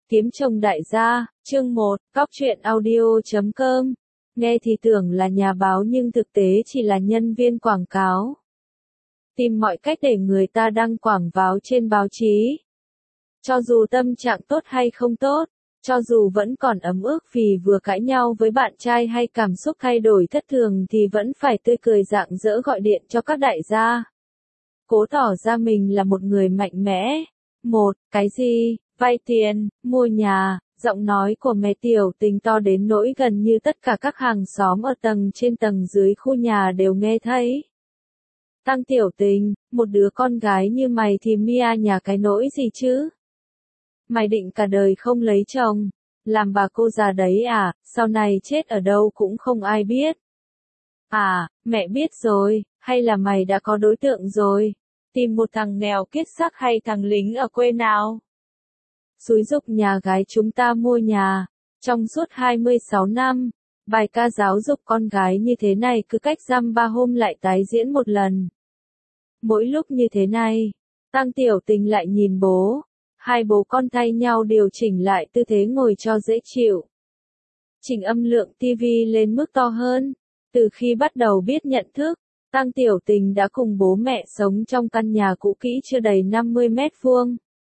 Kiếm chồng đại gia, chương 1, Cóc truyện audio.com. Nghe thì tưởng là nhà báo nhưng thực tế chỉ là nhân viên quảng cáo. Tìm mọi cách để người ta đăng quảng cáo trên báo chí. Cho dù tâm trạng tốt hay không tốt, cho dù vẫn còn ấm ức vì vừa cãi nhau với bạn trai hay cảm xúc thay đổi thất thường thì vẫn phải tươi cười rạng rỡ gọi điện cho các đại gia. Cố tỏ ra mình là một người mạnh mẽ. Cái gì? Vay tiền, mua nhà, giọng nói của mẹ Tiểu Tình to đến nỗi gần như tất cả các hàng xóm ở tầng trên tầng dưới khu nhà đều nghe thấy. Tăng Tiểu Tình, một đứa con gái như mày thì Mia nhà cái nỗi gì chứ? Mày định cả đời không lấy chồng, làm bà cô già đấy à, sau này chết ở đâu cũng không ai biết. À, mẹ biết rồi, hay là mày đã có đối tượng rồi? Tìm một thằng nghèo kiết xác hay thằng lính ở quê nào? Xúi giục nhà gái chúng ta mua nhà. Trong suốt 26 năm, bài ca giáo dục con gái như thế này cứ cách dăm ba hôm lại tái diễn một lần. Mỗi lúc như thế này, Tăng Tiểu Tình lại nhìn bố. Hai bố con thay nhau điều chỉnh lại tư thế ngồi cho dễ chịu. Chỉnh âm lượng tivi lên mức to hơn. Từ khi bắt đầu biết nhận thức, Tăng Tiểu Tình đã cùng bố mẹ sống trong căn nhà cũ kỹ chưa đầy 50 mét vuông.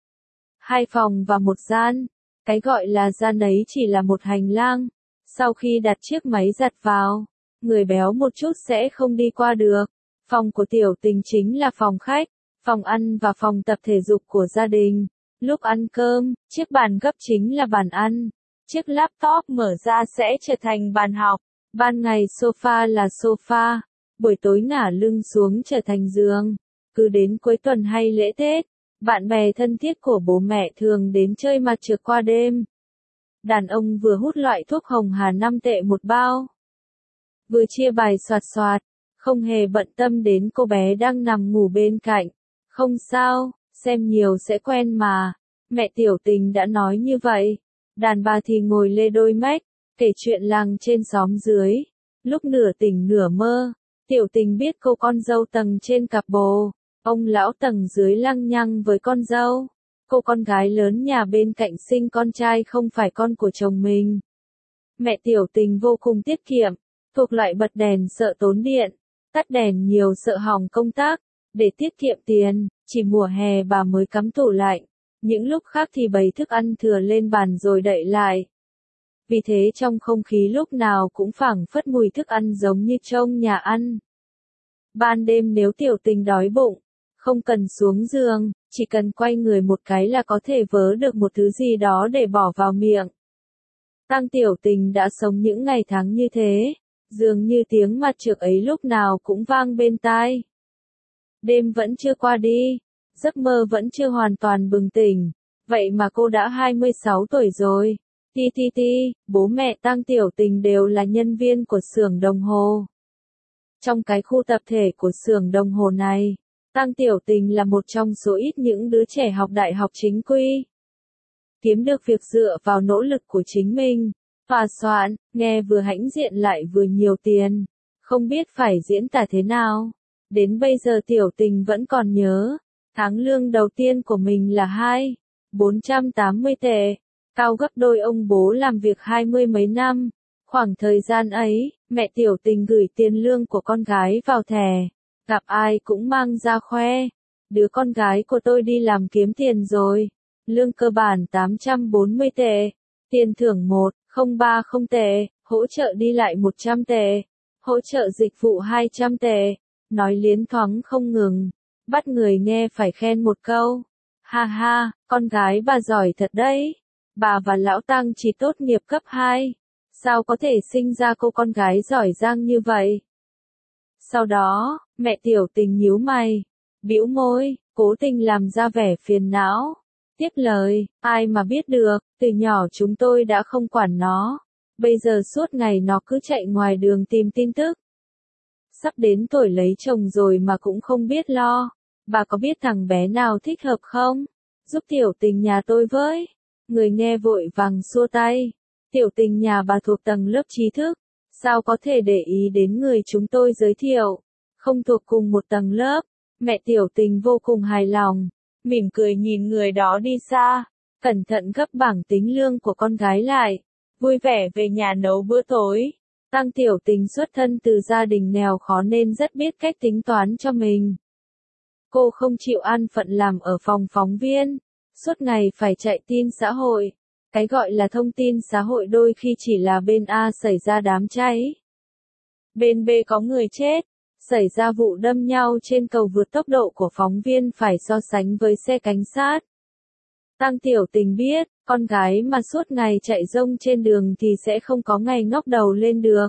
2 phòng và 1 gian. Cái gọi là gian ấy chỉ là một hành lang. Sau khi đặt chiếc máy giặt vào, người béo một chút sẽ không đi qua được. Phòng của Tiểu Tình chính là phòng khách, phòng ăn và phòng tập thể dục của gia đình. Lúc ăn cơm, chiếc bàn gấp chính là bàn ăn. Chiếc laptop mở ra sẽ trở thành bàn học. Ban ngày sofa là sofa. Buổi tối ngả lưng xuống trở thành giường. Cứ đến cuối tuần hay lễ Tết, bạn bè thân thiết của bố mẹ thường đến chơi mặt trượt qua đêm. Đàn ông vừa hút loại thuốc hồng hà 5 tệ một bao, vừa chia bài soạt soạt, không hề bận tâm đến cô bé đang nằm ngủ bên cạnh. Không sao, xem nhiều sẽ quen mà. Mẹ Tiểu Tình đã nói như vậy. Đàn bà thì ngồi lê đôi mách, kể chuyện làng trên xóm dưới. Lúc nửa tỉnh nửa mơ, Tiểu Tình biết cô con dâu tầng trên cặp bồ. Ông lão tầng dưới lăng nhăng với con dâu. Cô con gái lớn nhà bên cạnh sinh con trai không phải con của chồng mình. Mẹ Tiểu Tình vô cùng tiết kiệm, thuộc loại bật đèn sợ tốn điện, tắt đèn nhiều sợ hỏng công tắc. Để tiết kiệm tiền, chỉ mùa hè bà mới cắm tủ lạnh. Những lúc khác thì bày thức ăn thừa lên bàn rồi đậy lại. Vì thế trong không khí lúc nào cũng phảng phất mùi thức ăn giống như trong nhà ăn. Ban đêm nếu Tiểu Tình đói bụng, không cần xuống giường, chỉ cần quay người một cái là có thể vớ được một thứ gì đó để bỏ vào miệng. Tăng Tiểu Tình đã sống những ngày tháng như thế, dường như tiếng mặt trược ấy lúc nào cũng vang bên tai. Đêm vẫn chưa qua đi, giấc mơ vẫn chưa hoàn toàn bừng tỉnh, vậy mà cô đã 26 tuổi rồi. Bố mẹ Tăng Tiểu Tình đều là nhân viên của xưởng đồng hồ. Trong cái khu tập thể của xưởng đồng hồ này, Tăng Tiểu Tình là một trong số ít những đứa trẻ học đại học chính quy. Kiếm được việc dựa vào nỗ lực của chính mình, tòa soạn, nghe vừa hãnh diện lại vừa nhiều tiền. Không biết phải diễn tả thế nào. Đến bây giờ Tiểu Tình vẫn còn nhớ, tháng lương đầu tiên của mình là 480 tệ, cao gấp đôi ông bố làm việc 20 mấy năm. Khoảng thời gian ấy, mẹ Tiểu Tình gửi tiền lương của con gái vào thẻ, gặp ai cũng mang ra khoe. Đứa con gái của tôi đi làm kiếm tiền rồi, lương cơ bản 840 tệ, tiền thưởng 1030 tệ, hỗ trợ đi lại 100 tệ, hỗ trợ dịch vụ 200 tệ. Nói liến thoáng không ngừng, bắt người nghe phải khen một câu. Ha ha, con gái bà giỏi thật đấy. Bà và lão Tăng chỉ tốt nghiệp cấp 2. Sao có thể sinh ra cô con gái giỏi giang như vậy? Sau đó, mẹ Tiểu Tình nhíu mày, bĩu môi, cố tình làm ra vẻ phiền não. Tiếc lời, ai mà biết được, từ nhỏ chúng tôi đã không quản nó. Bây giờ suốt ngày nó cứ chạy ngoài đường tìm tin tức. Sắp đến tuổi lấy chồng rồi mà cũng không biết lo. Bà có biết thằng bé nào thích hợp không? Giúp Tiểu Tình nhà tôi với. Người nghe vội vàng xua tay. Tiểu Tình nhà bà thuộc tầng lớp trí thức. Sao có thể để ý đến người chúng tôi giới thiệu? Không thuộc cùng một tầng lớp. Mẹ Tiểu Tình vô cùng hài lòng. Mỉm cười nhìn người đó đi xa. cẩn thận gấp bảng tính lương của con gái lại, vui vẻ về nhà nấu bữa tối. Tăng Tiểu Tình xuất thân từ gia đình nghèo khó nên rất biết cách tính toán cho mình. Cô không chịu an phận làm ở phòng phóng viên, suốt ngày phải chạy tin xã hội. Cái gọi là thông tin xã hội đôi khi chỉ là bên A xảy ra đám cháy, bên B có người chết, xảy ra vụ đâm nhau trên cầu vượt tốc độ của phóng viên phải so sánh với xe cảnh sát. Tăng Tiểu Tình biết, con gái mà suốt ngày chạy rông trên đường thì sẽ không có ngày ngóc đầu lên được.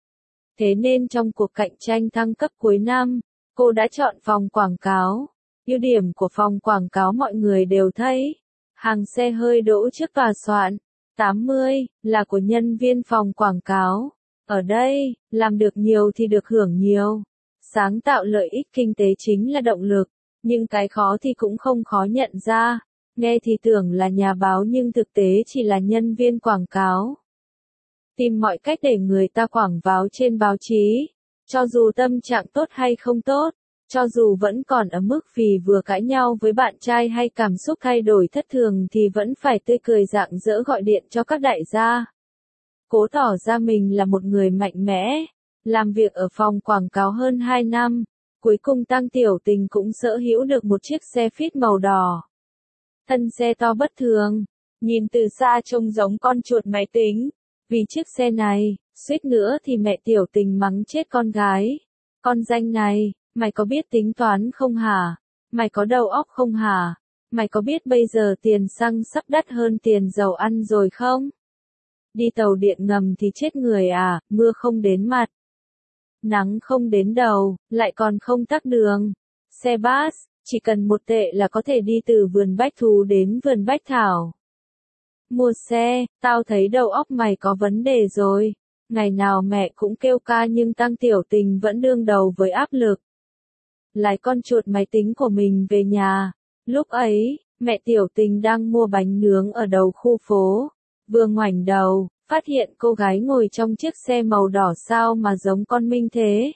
Thế nên trong cuộc cạnh tranh thăng cấp cuối năm, cô đã chọn phòng quảng cáo. Ưu điểm của phòng quảng cáo mọi người đều thấy. Hàng xe hơi đỗ trước tòa soạn, 80, là của nhân viên phòng quảng cáo. Ở đây, làm được nhiều thì được hưởng nhiều. Sáng tạo lợi ích kinh tế chính là động lực, nhưng cái khó thì cũng không khó nhận ra. Nghe thì tưởng là nhà báo nhưng thực tế chỉ là nhân viên quảng cáo. Tìm mọi cách để người ta quảng cáo trên báo chí, cho dù tâm trạng tốt hay không tốt, cho dù vẫn còn ở mức vì vừa cãi nhau với bạn trai hay cảm xúc thay đổi thất thường thì vẫn phải tươi cười rạng rỡ gọi điện cho các đại gia. Cố tỏ ra mình là một người mạnh mẽ, làm việc ở phòng quảng cáo hơn 2 năm, cuối cùng Tăng Tiểu Tình cũng sở hữu được một chiếc xe Fit màu đỏ. Thân xe to bất thường, nhìn từ xa trông giống con chuột máy tính. Vì chiếc xe này, suýt nữa thì mẹ Tiểu Tình mắng chết con gái. Con danh này, mày có biết tính toán không hả? Mày có đầu óc không hả? Mày có biết bây giờ tiền xăng sắp đắt hơn tiền dầu ăn rồi không? Đi tàu điện ngầm thì chết người à, mưa không đến mặt, nắng không đến đầu, lại còn không tắc đường. Xe bus, chỉ cần 1 tệ là có thể đi từ vườn bách thú đến vườn bách thảo. Mua xe, tao thấy đầu óc mày có vấn đề rồi. Ngày nào mẹ cũng kêu ca nhưng Tăng Tiểu Tình vẫn đương đầu với áp lực. Lái con chuột máy tính của mình về nhà. Lúc ấy, mẹ Tiểu Tình đang mua bánh nướng ở đầu khu phố. Vừa ngoảnh đầu, phát hiện cô gái ngồi trong chiếc xe màu đỏ sao mà giống con Minh thế.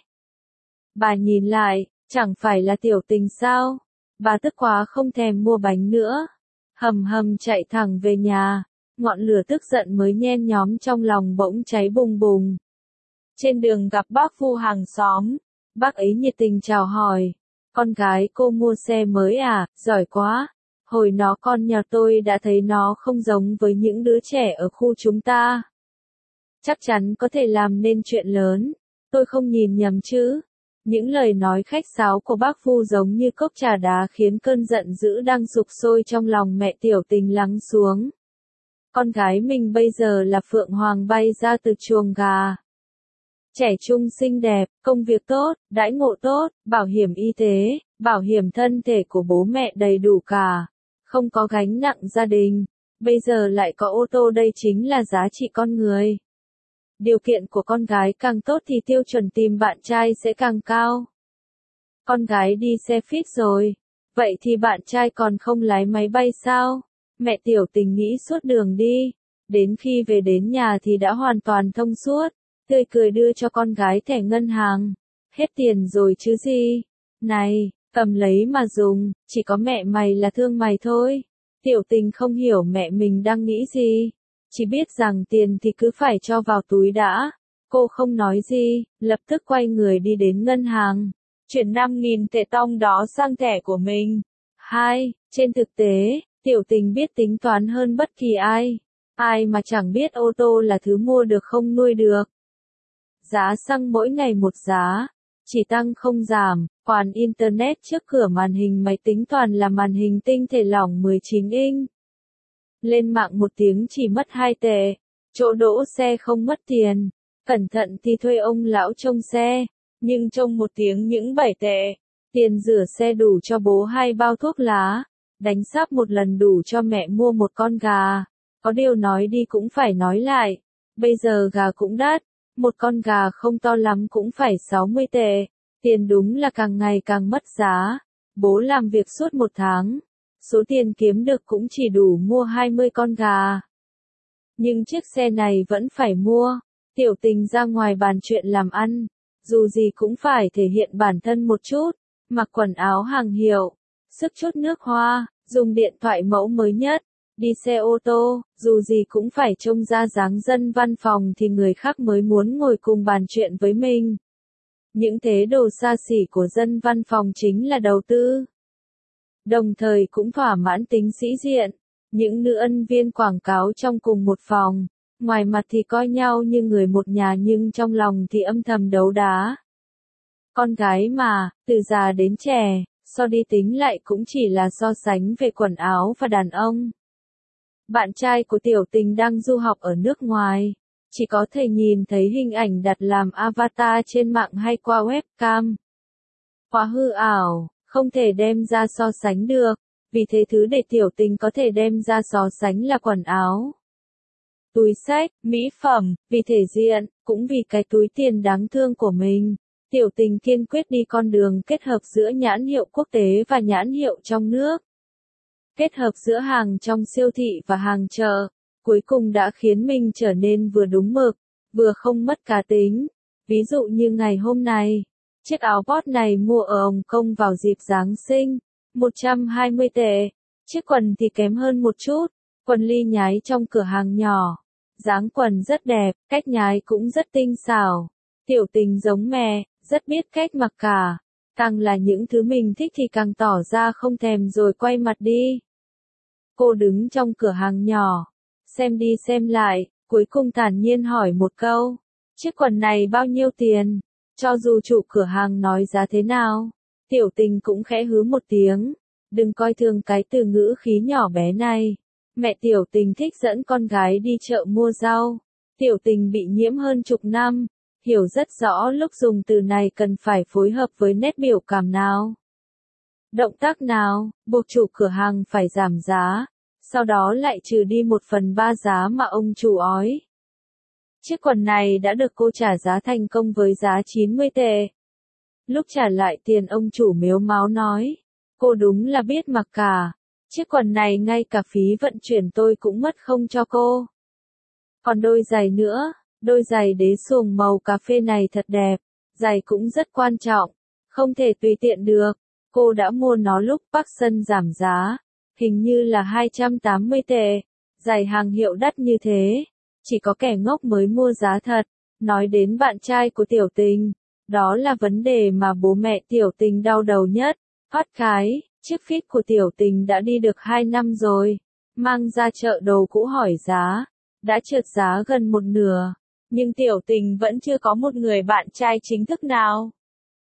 Bà nhìn lại, chẳng phải là Tiểu Tình sao? Bà tức quá không thèm mua bánh nữa. Hầm hầm chạy thẳng về nhà, ngọn lửa tức giận mới nhen nhóm trong lòng bỗng cháy bùng bùng. Trên đường gặp bác Phu hàng xóm, bác ấy nhiệt tình chào hỏi, con gái cô mua xe mới à, giỏi quá, hồi nó con nhà tôi đã thấy nó không giống với những đứa trẻ ở khu chúng ta. Chắc chắn có thể làm nên chuyện lớn, tôi không nhìn nhầm chứ. Những lời nói khách sáo của bác Phu giống như cốc trà đá khiến cơn giận dữ đang sục sôi trong lòng mẹ Tiểu Tình lắng xuống. Con gái mình bây giờ là phượng hoàng bay ra từ chuồng gà. Trẻ trung xinh đẹp, công việc tốt, đãi ngộ tốt, bảo hiểm y tế, bảo hiểm thân thể của bố mẹ đầy đủ cả. Không có gánh nặng gia đình. Bây giờ lại có ô tô, đây chính là giá trị con người. Điều kiện của con gái càng tốt thì tiêu chuẩn tìm bạn trai sẽ càng cao. Con gái đi xe Fit rồi, vậy thì bạn trai còn không lái máy bay sao? Mẹ Tiểu Tình nghĩ suốt đường đi, đến khi về đến nhà thì đã hoàn toàn thông suốt, tươi cười đưa cho con gái thẻ ngân hàng. Hết tiền rồi chứ gì? Này, cầm lấy mà dùng, chỉ có mẹ mày là thương mày thôi. Tiểu Tình không hiểu mẹ mình đang nghĩ gì. Chỉ biết rằng tiền thì cứ phải cho vào túi đã. Cô không nói gì, lập tức quay người đi đến ngân hàng. Chuyển 5.000 tệ tong đó sang thẻ của mình. 2. Trên thực tế, Tiểu Tình biết tính toán hơn bất kỳ ai. Ai mà chẳng biết ô tô là thứ mua được không nuôi được. Giá xăng mỗi ngày một giá, chỉ tăng không giảm. Khoản Internet trước cửa màn hình máy tính toàn là màn hình tinh thể lỏng 19 inch. Lên mạng 1 tiếng chỉ mất 2 tệ, chỗ đỗ xe không mất tiền, cẩn thận thì thuê ông lão trông xe, nhưng trông 1 tiếng những 7 tệ, tiền rửa xe đủ cho bố 2 bao thuốc lá, đánh sáp 1 lần đủ cho mẹ mua 1 con gà. Có điều nói đi cũng phải nói lại, bây giờ gà cũng đắt, 1 con gà không to lắm cũng phải 60 tệ, tiền đúng là càng ngày càng mất giá. Bố làm việc suốt 1 tháng. Số tiền kiếm được cũng chỉ đủ mua 20 con gà. Nhưng chiếc xe này vẫn phải mua. Tiểu Tình ra ngoài bàn chuyện làm ăn. Dù gì cũng phải thể hiện bản thân một chút. Mặc quần áo hàng hiệu. Sức chút nước hoa. Dùng điện thoại mẫu mới nhất. đi xe ô tô, dù gì cũng phải trông ra dáng dân văn phòng thì người khác mới muốn ngồi cùng bàn chuyện với mình. Những thế đồ xa xỉ của dân văn phòng chính là đầu tư. Đồng thời cũng thỏa mãn tính sĩ diện. Những nữ ân viên quảng cáo trong cùng một phòng, ngoài mặt thì coi nhau như người một nhà nhưng trong lòng thì âm thầm đấu đá. Con gái mà, từ già đến trẻ, so đi tính lại cũng chỉ là so sánh về quần áo và đàn ông. Bạn trai của Tiểu Tình đang du học ở nước ngoài, chỉ có thể nhìn thấy hình ảnh đặt làm avatar trên mạng hay qua webcam. Quá hư ảo, không thể đem ra so sánh được, vì thế thứ để Tiểu Tình có thể đem ra so sánh là quần áo, túi xách, mỹ phẩm, vì thể diện, cũng vì cái túi tiền đáng thương của mình. Tiểu Tình kiên quyết đi con đường kết hợp giữa nhãn hiệu quốc tế và nhãn hiệu trong nước. Kết hợp giữa hàng trong siêu thị và hàng chợ, cuối cùng đã khiến mình trở nên vừa đúng mực, vừa không mất cá tính. Ví dụ như ngày hôm nay, chiếc áo bot này mua ở Hồng Kông vào dịp Giáng sinh, 120 tệ. Chiếc quần thì kém hơn một chút, quần ly nhái trong cửa hàng nhỏ. Dáng quần rất đẹp, cách nhái cũng rất tinh xảo. Tiểu Tình giống mẹ, rất biết cách mặc cả. Càng là những thứ mình thích thì càng tỏ ra không thèm rồi quay mặt đi. Cô đứng trong cửa hàng nhỏ, xem đi xem lại, cuối cùng thản nhiên hỏi một câu. Chiếc quần này bao nhiêu tiền? Cho dù chủ cửa hàng nói giá thế nào, Tiểu Tình cũng khẽ hứ một tiếng. Đừng coi thường cái từ ngữ khí nhỏ bé này. Mẹ Tiểu Tình thích dẫn con gái đi chợ mua rau. Tiểu Tình bị nhiễm hơn chục năm, hiểu rất rõ lúc dùng từ này cần phải phối hợp với nét biểu cảm nào. Động tác nào, buộc chủ cửa hàng phải giảm giá, sau đó lại trừ đi 1/3 giá mà ông chủ ói. Chiếc quần này đã được cô trả giá thành công với giá 90 tệ. Lúc trả lại tiền ông chủ mếu máo nói, cô đúng là biết mặc cả. Chiếc quần này ngay cả phí vận chuyển tôi cũng mất không cho cô. Còn đôi giày nữa, đôi giày đế xuồng màu cà phê này thật đẹp, giày cũng rất quan trọng, không thể tùy tiện được. Cô đã mua nó lúc Parkson giảm giá, hình như là 280 tệ, giày hàng hiệu đắt như thế, chỉ có kẻ ngốc mới mua giá thật. Nói đến bạn trai của Tiểu Tình, đó là vấn đề mà bố mẹ Tiểu Tình đau đầu nhất. Phát cái, chiếc Fit của Tiểu Tình đã đi được 2 năm rồi, mang ra chợ đồ cũ hỏi giá, đã trượt giá gần một nửa, nhưng Tiểu Tình vẫn chưa có một người bạn trai chính thức nào.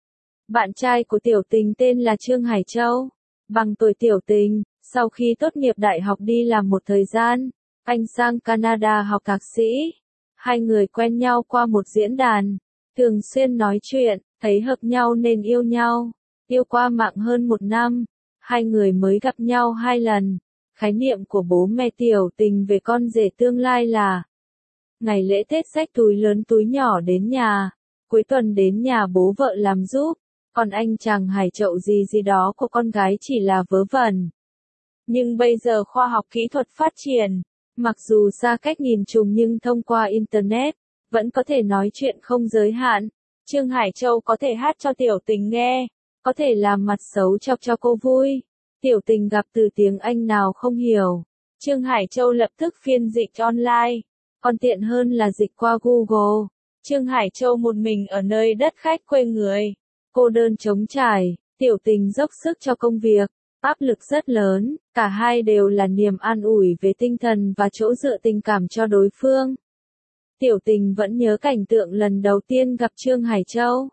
Bạn trai của Tiểu Tình tên là Trương Hải Châu, bằng tuổi Tiểu Tình, sau khi tốt nghiệp đại học đi làm một thời gian, anh sang Canada học thạc sĩ. Hai người quen nhau qua một diễn đàn, thường xuyên nói chuyện, thấy hợp nhau nên yêu nhau. Yêu qua mạng hơn 1 năm, hai người mới gặp nhau 2 lần. Khái niệm của bố mẹ Tiểu Tình về con rể tương lai là ngày lễ Tết xách túi lớn túi nhỏ đến nhà, cuối tuần đến nhà bố vợ làm giúp, còn anh chàng Hải Chậu gì gì đó của con gái chỉ là vớ vẩn. Nhưng bây giờ khoa học kỹ thuật phát triển, mặc dù xa cách nghìn trùng nhưng thông qua Internet, vẫn có thể nói chuyện không giới hạn. Trương Hải Châu có thể hát cho Tiểu Tình nghe, có thể làm mặt xấu chọc cho cô vui. Tiểu Tình gặp từ tiếng Anh nào không hiểu, Trương Hải Châu lập tức phiên dịch online, còn tiện hơn là dịch qua Google. Trương Hải Châu một mình ở nơi đất khách quê người, cô đơn trống trải, Tiểu Tình dốc sức cho công việc, áp lực rất lớn, cả hai đều là niềm an ủi về tinh thần và chỗ dựa tình cảm cho đối phương. Tiểu Tình vẫn nhớ cảnh tượng lần đầu tiên gặp Trương Hải Châu.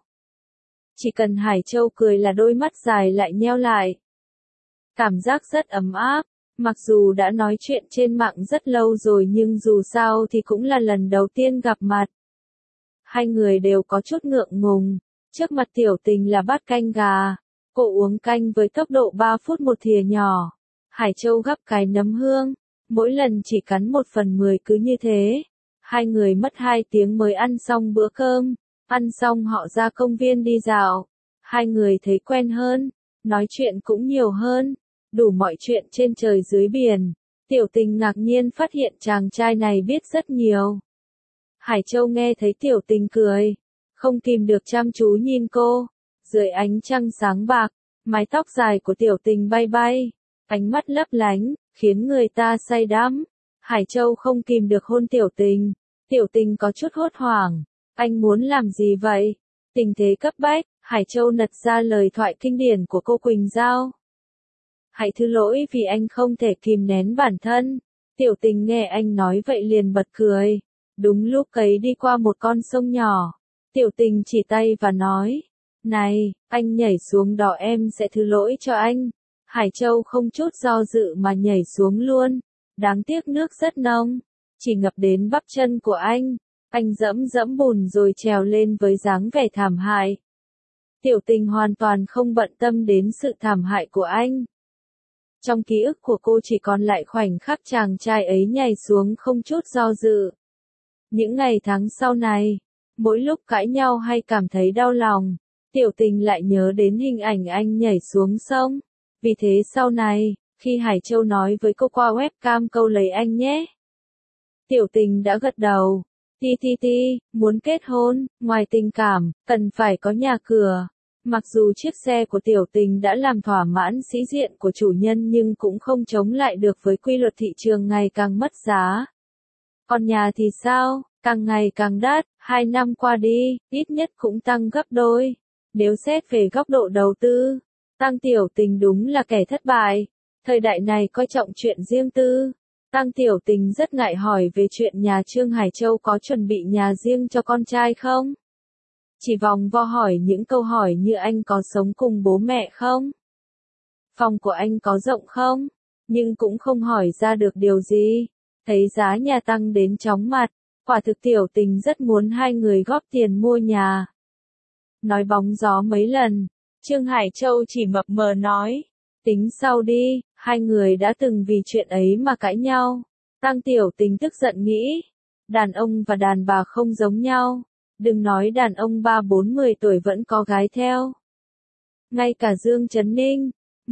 Chỉ cần Hải Châu cười là đôi mắt dài lại nheo lại. Cảm giác rất ấm áp, mặc dù đã nói chuyện trên mạng rất lâu rồi nhưng dù sao thì cũng là lần đầu tiên gặp mặt. Hai người đều có chút ngượng ngùng, trước mặt Tiểu Tình là bát canh gà, cô uống canh với tốc độ 3 phút một thìa nhỏ. Hải Châu gắp cái nấm hương, mỗi lần chỉ cắn 1/10 cứ như thế. Hai người mất 2 tiếng mới ăn xong bữa cơm, ăn xong họ ra công viên đi dạo. Hai người thấy quen hơn, nói chuyện cũng nhiều hơn, đủ mọi chuyện trên trời dưới biển. Tiểu Tình ngạc nhiên phát hiện chàng trai này biết rất nhiều. Hải Châu nghe thấy Tiểu Tình cười, không kìm được chăm chú nhìn cô. Dưới ánh trăng sáng bạc, mái tóc dài của Tiểu Tình bay bay, ánh mắt lấp lánh, khiến người ta say đắm. Hải Châu không kìm được hôn Tiểu Tình. Tiểu Tình có chút hốt hoảng. Anh muốn làm gì vậy? Tình thế cấp bách, Hải Châu nật ra lời thoại kinh điển của cô Quỳnh Giao. Hãy thứ lỗi vì anh không thể kìm nén bản thân. Tiểu Tình nghe anh nói vậy liền bật cười. Đúng lúc ấy đi qua một con sông nhỏ. Tiểu Tình chỉ tay và nói. Này, anh nhảy xuống đó em sẽ thứ lỗi cho anh. Hải Châu không chút do dự mà nhảy xuống luôn. Đáng tiếc nước rất nông. Chỉ ngập đến bắp chân của anh. Anh dẫm dẫm bùn rồi trèo lên với dáng vẻ thảm hại. Tiểu Tình hoàn toàn không bận tâm đến sự thảm hại của anh. Trong ký ức của cô chỉ còn lại khoảnh khắc chàng trai ấy nhảy xuống không chút do dự. Những ngày tháng sau này, mỗi lúc cãi nhau hay cảm thấy đau lòng, Tiểu Tình lại nhớ đến hình ảnh anh nhảy xuống sông. Vì thế sau này, khi Hải Châu nói với cô qua webcam câu lấy anh nhé. Tiểu Tình đã gật đầu. Ti, muốn kết hôn, ngoài tình cảm, cần phải có nhà cửa. Mặc dù chiếc xe của Tiểu Tình đã làm thỏa mãn sĩ diện của chủ nhân nhưng cũng không chống lại được với quy luật thị trường ngày càng mất giá. Còn nhà thì sao, càng ngày càng đắt, 2 năm qua đi, ít nhất cũng tăng gấp đôi. Nếu xét về góc độ đầu tư, Tăng Tiểu Tình đúng là kẻ thất bại. Thời đại này coi trọng chuyện riêng tư. Tăng Tiểu Tình rất ngại hỏi về chuyện nhà Trương Hải Châu có chuẩn bị nhà riêng cho con trai không? Chỉ vòng vo hỏi những câu hỏi như anh có sống cùng bố mẹ không? Phòng của anh có rộng không? Nhưng cũng không hỏi ra được điều gì. Thấy giá nhà tăng đến chóng mặt, quả thực Tiểu Tình rất muốn hai người góp tiền mua nhà. Nói bóng gió mấy lần, Trương Hải Châu chỉ mập mờ nói. Tính sau đi, hai người đã từng vì chuyện ấy mà cãi nhau. Tăng Tiểu Tình tức giận nghĩ. Đàn ông và đàn bà không giống nhau. Đừng nói đàn ông 3-40 tuổi vẫn có gái theo. Ngay cả Dương Trấn Ninh,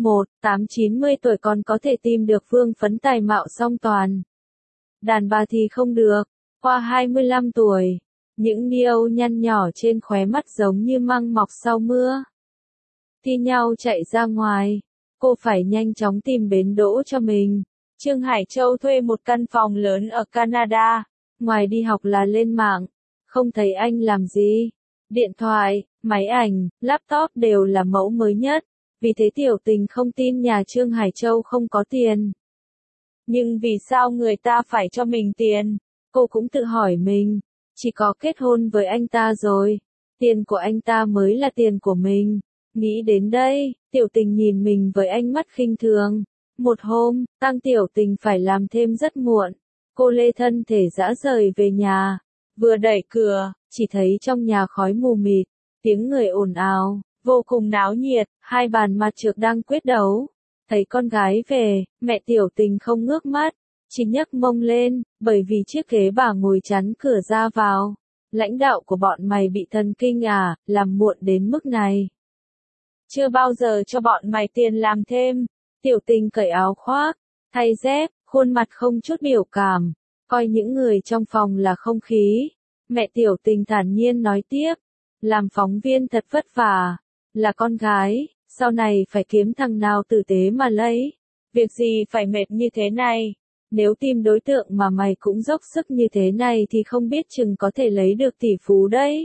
8-90 tuổi còn có thể tìm được vương phấn tài mạo song toàn. Đàn bà thì không được, qua 25 tuổi, những niêu nhăn nhỏ trên khóe mắt giống như măng mọc sau mưa. Thi nhau chạy ra ngoài, cô phải nhanh chóng tìm bến đỗ cho mình. Trương Hải Châu thuê một căn phòng lớn ở Canada, ngoài đi học là lên mạng. Không thấy anh làm gì. Điện thoại, máy ảnh, laptop đều là mẫu mới nhất. Vì thế Tiểu Tình không tin nhà Trương Hải Châu không có tiền. Nhưng vì sao người ta phải cho mình tiền? Cô cũng tự hỏi mình. Chỉ có kết hôn với anh ta rồi. Tiền của anh ta mới là tiền của mình. Nghĩ đến đây, Tiểu Tình nhìn mình với ánh mắt khinh thường. Một hôm, Tăng Tiểu Tình phải làm thêm rất muộn. Cô lê thân thể rã rời về nhà. Vừa đẩy cửa, chỉ thấy trong nhà khói mù mịt, tiếng người ồn ào, vô cùng náo nhiệt, hai bàn mặt trược đang quyết đấu. Thấy con gái về, mẹ Tiểu Tình không ngước mắt, chỉ nhấc mông lên, bởi vì chiếc ghế bà ngồi chắn cửa ra vào. Lãnh đạo của bọn mày bị thần kinh à, làm muộn đến mức này. Chưa bao giờ cho bọn mày tiền làm thêm. Tiểu Tình cởi áo khoác, thay dép, khuôn mặt không chút biểu cảm. Coi những người trong phòng là không khí. Mẹ Tiểu Tình thản nhiên nói tiếp. Làm phóng viên thật vất vả. Là con gái, sau này phải kiếm thằng nào tử tế mà lấy. Việc gì phải mệt như thế này. Nếu tìm đối tượng mà mày cũng dốc sức như thế này thì không biết chừng có thể lấy được tỷ phú đấy.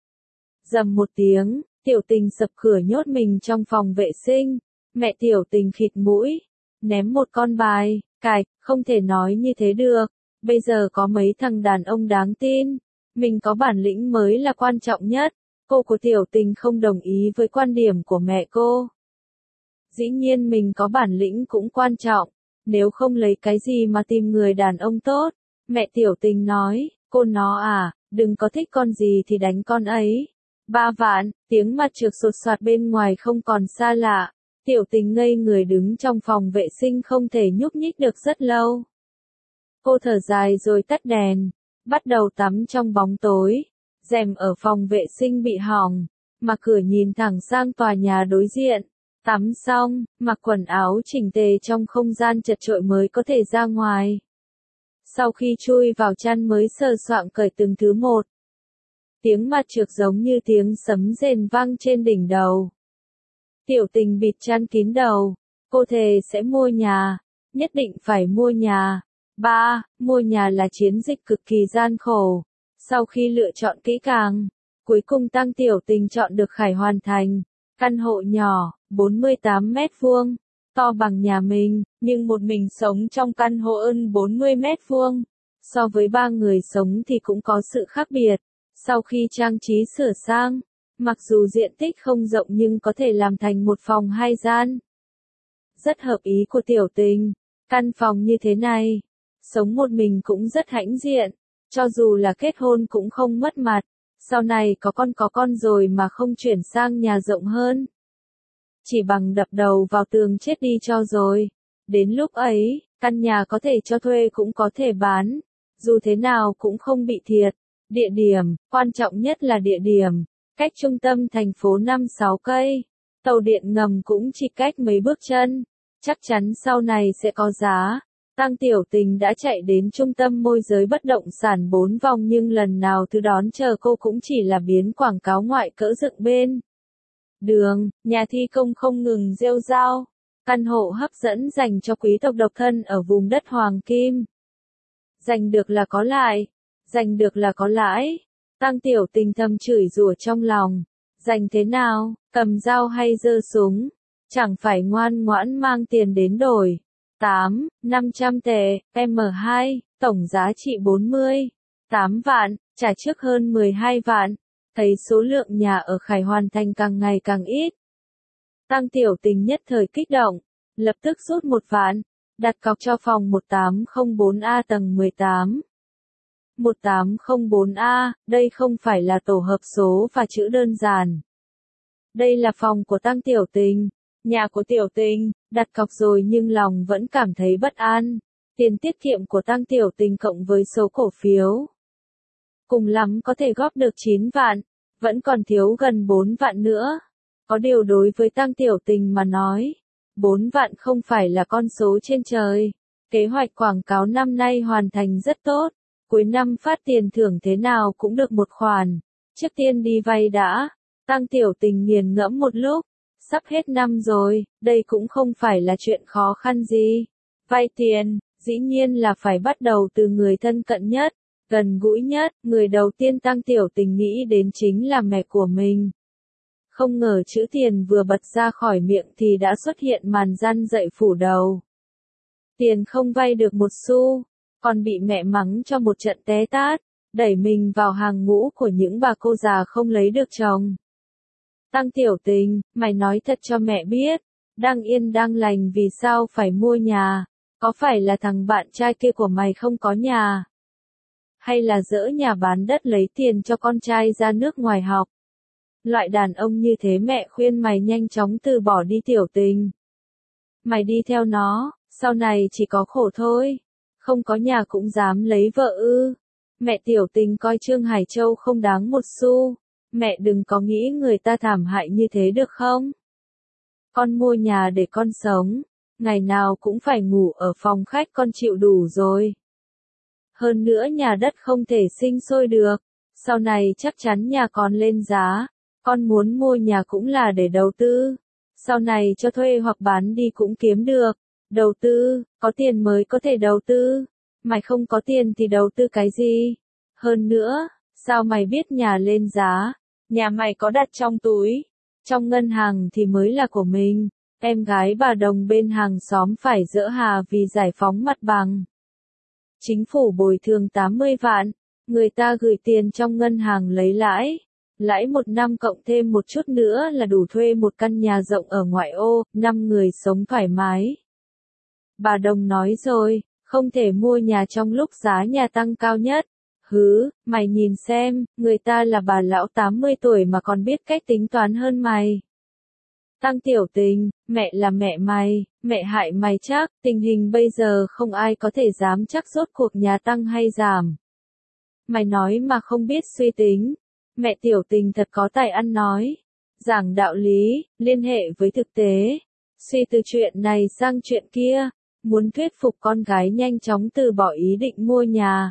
Dầm một tiếng, Tiểu Tình sập cửa nhốt mình trong phòng vệ sinh. Mẹ Tiểu Tình khịt mũi. Ném một con bài, cạch, không thể nói như thế được. Bây giờ có mấy thằng đàn ông đáng tin, mình có bản lĩnh mới là quan trọng nhất. Cô của Tiểu Tình không đồng ý với quan điểm của mẹ cô. Dĩ nhiên mình có bản lĩnh cũng quan trọng, nếu không lấy cái gì mà tìm người đàn ông tốt. Mẹ Tiểu Tình nói, cô nó à, đừng có thích con gì thì đánh con ấy. 3 vạn, tiếng mặt trược sột soạt bên ngoài không còn xa lạ. Tiểu Tình ngây người đứng trong phòng vệ sinh không thể nhúc nhích được rất lâu. Cô thở dài rồi tắt đèn, bắt đầu tắm trong bóng tối. Rèm ở phòng vệ sinh bị hỏng, mà cửa nhìn thẳng sang tòa nhà đối diện. Tắm xong, mặc quần áo chỉnh tề trong không gian chật chội mới có thể ra ngoài. Sau khi chui vào chăn mới sờ soạng cởi từng thứ một. Tiếng mặt trược giống như tiếng sấm rền vang trên đỉnh đầu. Tiểu Tình bịt chăn kín đầu. Cô thề sẽ mua nhà, nhất định phải mua nhà. 3. Mua nhà là chiến dịch cực kỳ gian khổ. Sau khi lựa chọn kỹ càng, cuối cùng Tăng Tiểu Tình chọn được Khải Hoàn Thành. Căn hộ nhỏ, 48 mét vuông, to bằng nhà mình, nhưng một mình sống trong căn hộ hơn 40 mét vuông. So với 3 người sống thì cũng có sự khác biệt. Sau khi trang trí sửa sang, mặc dù diện tích không rộng nhưng có thể làm thành một phòng 2 gian. Rất hợp ý của Tiểu Tình. Căn phòng như thế này, sống một mình cũng rất hãnh diện. Cho dù là kết hôn cũng không mất mặt. Sau này có con rồi mà không chuyển sang nhà rộng hơn. Chỉ bằng đập đầu vào tường chết đi cho rồi. Đến lúc ấy, căn nhà có thể cho thuê cũng có thể bán. Dù thế nào cũng không bị thiệt. Địa điểm, quan trọng nhất là địa điểm. Cách trung tâm thành phố 5-6 cây. Tàu điện ngầm cũng chỉ cách mấy bước chân. Chắc chắn sau này sẽ có giá. Tăng Tiểu Tình đã chạy đến trung tâm môi giới bất động sản 4 vòng nhưng lần nào thứ đón chờ cô cũng chỉ là biến quảng cáo ngoại cỡ dựng bên đường, nhà thi công không ngừng rêu rao. Căn hộ hấp dẫn dành cho quý tộc độc thân ở vùng đất Hoàng Kim. Giành được là có lại, giành được là có lãi. Tăng Tiểu Tình thầm chửi rủa trong lòng. Giành thế nào, cầm dao hay giơ súng? Chẳng phải ngoan ngoãn mang tiền đến đổi. 500 tệ, M2, tổng giá trị 48 vạn, trả trước hơn 12 vạn. Thấy số lượng nhà ở Khải Hoàn Thành càng ngày càng ít. Tăng Tiểu Tình nhất thời kích động, lập tức rút 1 vạn, đặt cọc cho phòng 1804A tầng 18. 1804A, đây không phải là tổ hợp số và chữ đơn giản. Đây là phòng của Tăng Tiểu Tình, nhà của Tiểu Tình, đặt cọc rồi nhưng lòng vẫn cảm thấy bất an. Tiền tiết kiệm của Tăng Tiểu Tình cộng với số cổ phiếu. Cùng lắm có thể góp được 9 vạn, vẫn còn thiếu gần 4 vạn nữa. Có điều đối với Tăng Tiểu Tình mà nói, 4 vạn không phải là con số trên trời. Kế hoạch quảng cáo năm nay hoàn thành rất tốt. Cuối năm phát tiền thưởng thế nào cũng được một khoản. Trước tiên đi vay đã. Tăng Tiểu Tình nghiền ngẫm một lúc. Sắp hết năm rồi, đây cũng không phải là chuyện khó khăn gì. Vay tiền, dĩ nhiên là phải bắt đầu từ người thân cận nhất, gần gũi nhất. Người đầu tiên Tăng Tiểu Tình nghĩ đến chính là mẹ của mình. Không ngờ chữ tiền vừa bật ra khỏi miệng thì đã xuất hiện màn răn dậy phủ đầu. Tiền không vay được một xu, còn bị mẹ mắng cho một trận té tát, đẩy mình vào hàng ngũ của những bà cô già không lấy được chồng. Tăng Tiểu Tình, mày nói thật cho mẹ biết, đang yên đang lành vì sao phải mua nhà, có phải là thằng bạn trai kia của mày không có nhà? Hay là dỡ nhà bán đất lấy tiền cho con trai ra nước ngoài học? Loại đàn ông như thế mẹ khuyên mày nhanh chóng từ bỏ đi Tiểu Tình. Mày đi theo nó, sau này chỉ có khổ thôi. Không có nhà cũng dám lấy vợ ư? Mẹ Tiểu Tình coi Trương Hải Châu không đáng một xu. Mẹ đừng có nghĩ người ta thảm hại như thế được không? Con mua nhà để con sống, ngày nào cũng phải ngủ ở phòng khách con chịu đủ rồi. Hơn nữa nhà đất không thể sinh sôi được, sau này chắc chắn nhà con lên giá, con muốn mua nhà cũng là để đầu tư. Sau này cho thuê hoặc bán đi cũng kiếm được. Đầu tư, có tiền mới có thể đầu tư. Mày không có tiền thì đầu tư cái gì? Hơn nữa, sao mày biết nhà lên giá? Nhà mày có đặt trong túi, trong ngân hàng thì mới là của mình. Em gái bà Đồng bên hàng xóm phải dỡ hà vì giải phóng mặt bằng. Chính phủ bồi thường 80 vạn, người ta gửi tiền trong ngân hàng lấy lãi. Lãi 1 năm cộng thêm một chút nữa là đủ thuê một căn nhà rộng ở ngoại ô, 5 người sống thoải mái. Bà Đồng nói rồi, không thể mua nhà trong lúc giá nhà tăng cao nhất. Hứ, mày nhìn xem, người ta là bà lão 80 tuổi mà còn biết cách tính toán hơn mày. Tăng Tiểu Tình, mẹ là mẹ mày, mẹ hại mày chắc, tình hình bây giờ không ai có thể dám chắc rốt cuộc nhà tăng hay giảm. Mày nói mà không biết suy tính. Mẹ Tiểu Tình thật có tài ăn nói, giảng đạo lý, liên hệ với thực tế, suy từ chuyện này sang chuyện kia, muốn thuyết phục con gái nhanh chóng từ bỏ ý định mua nhà.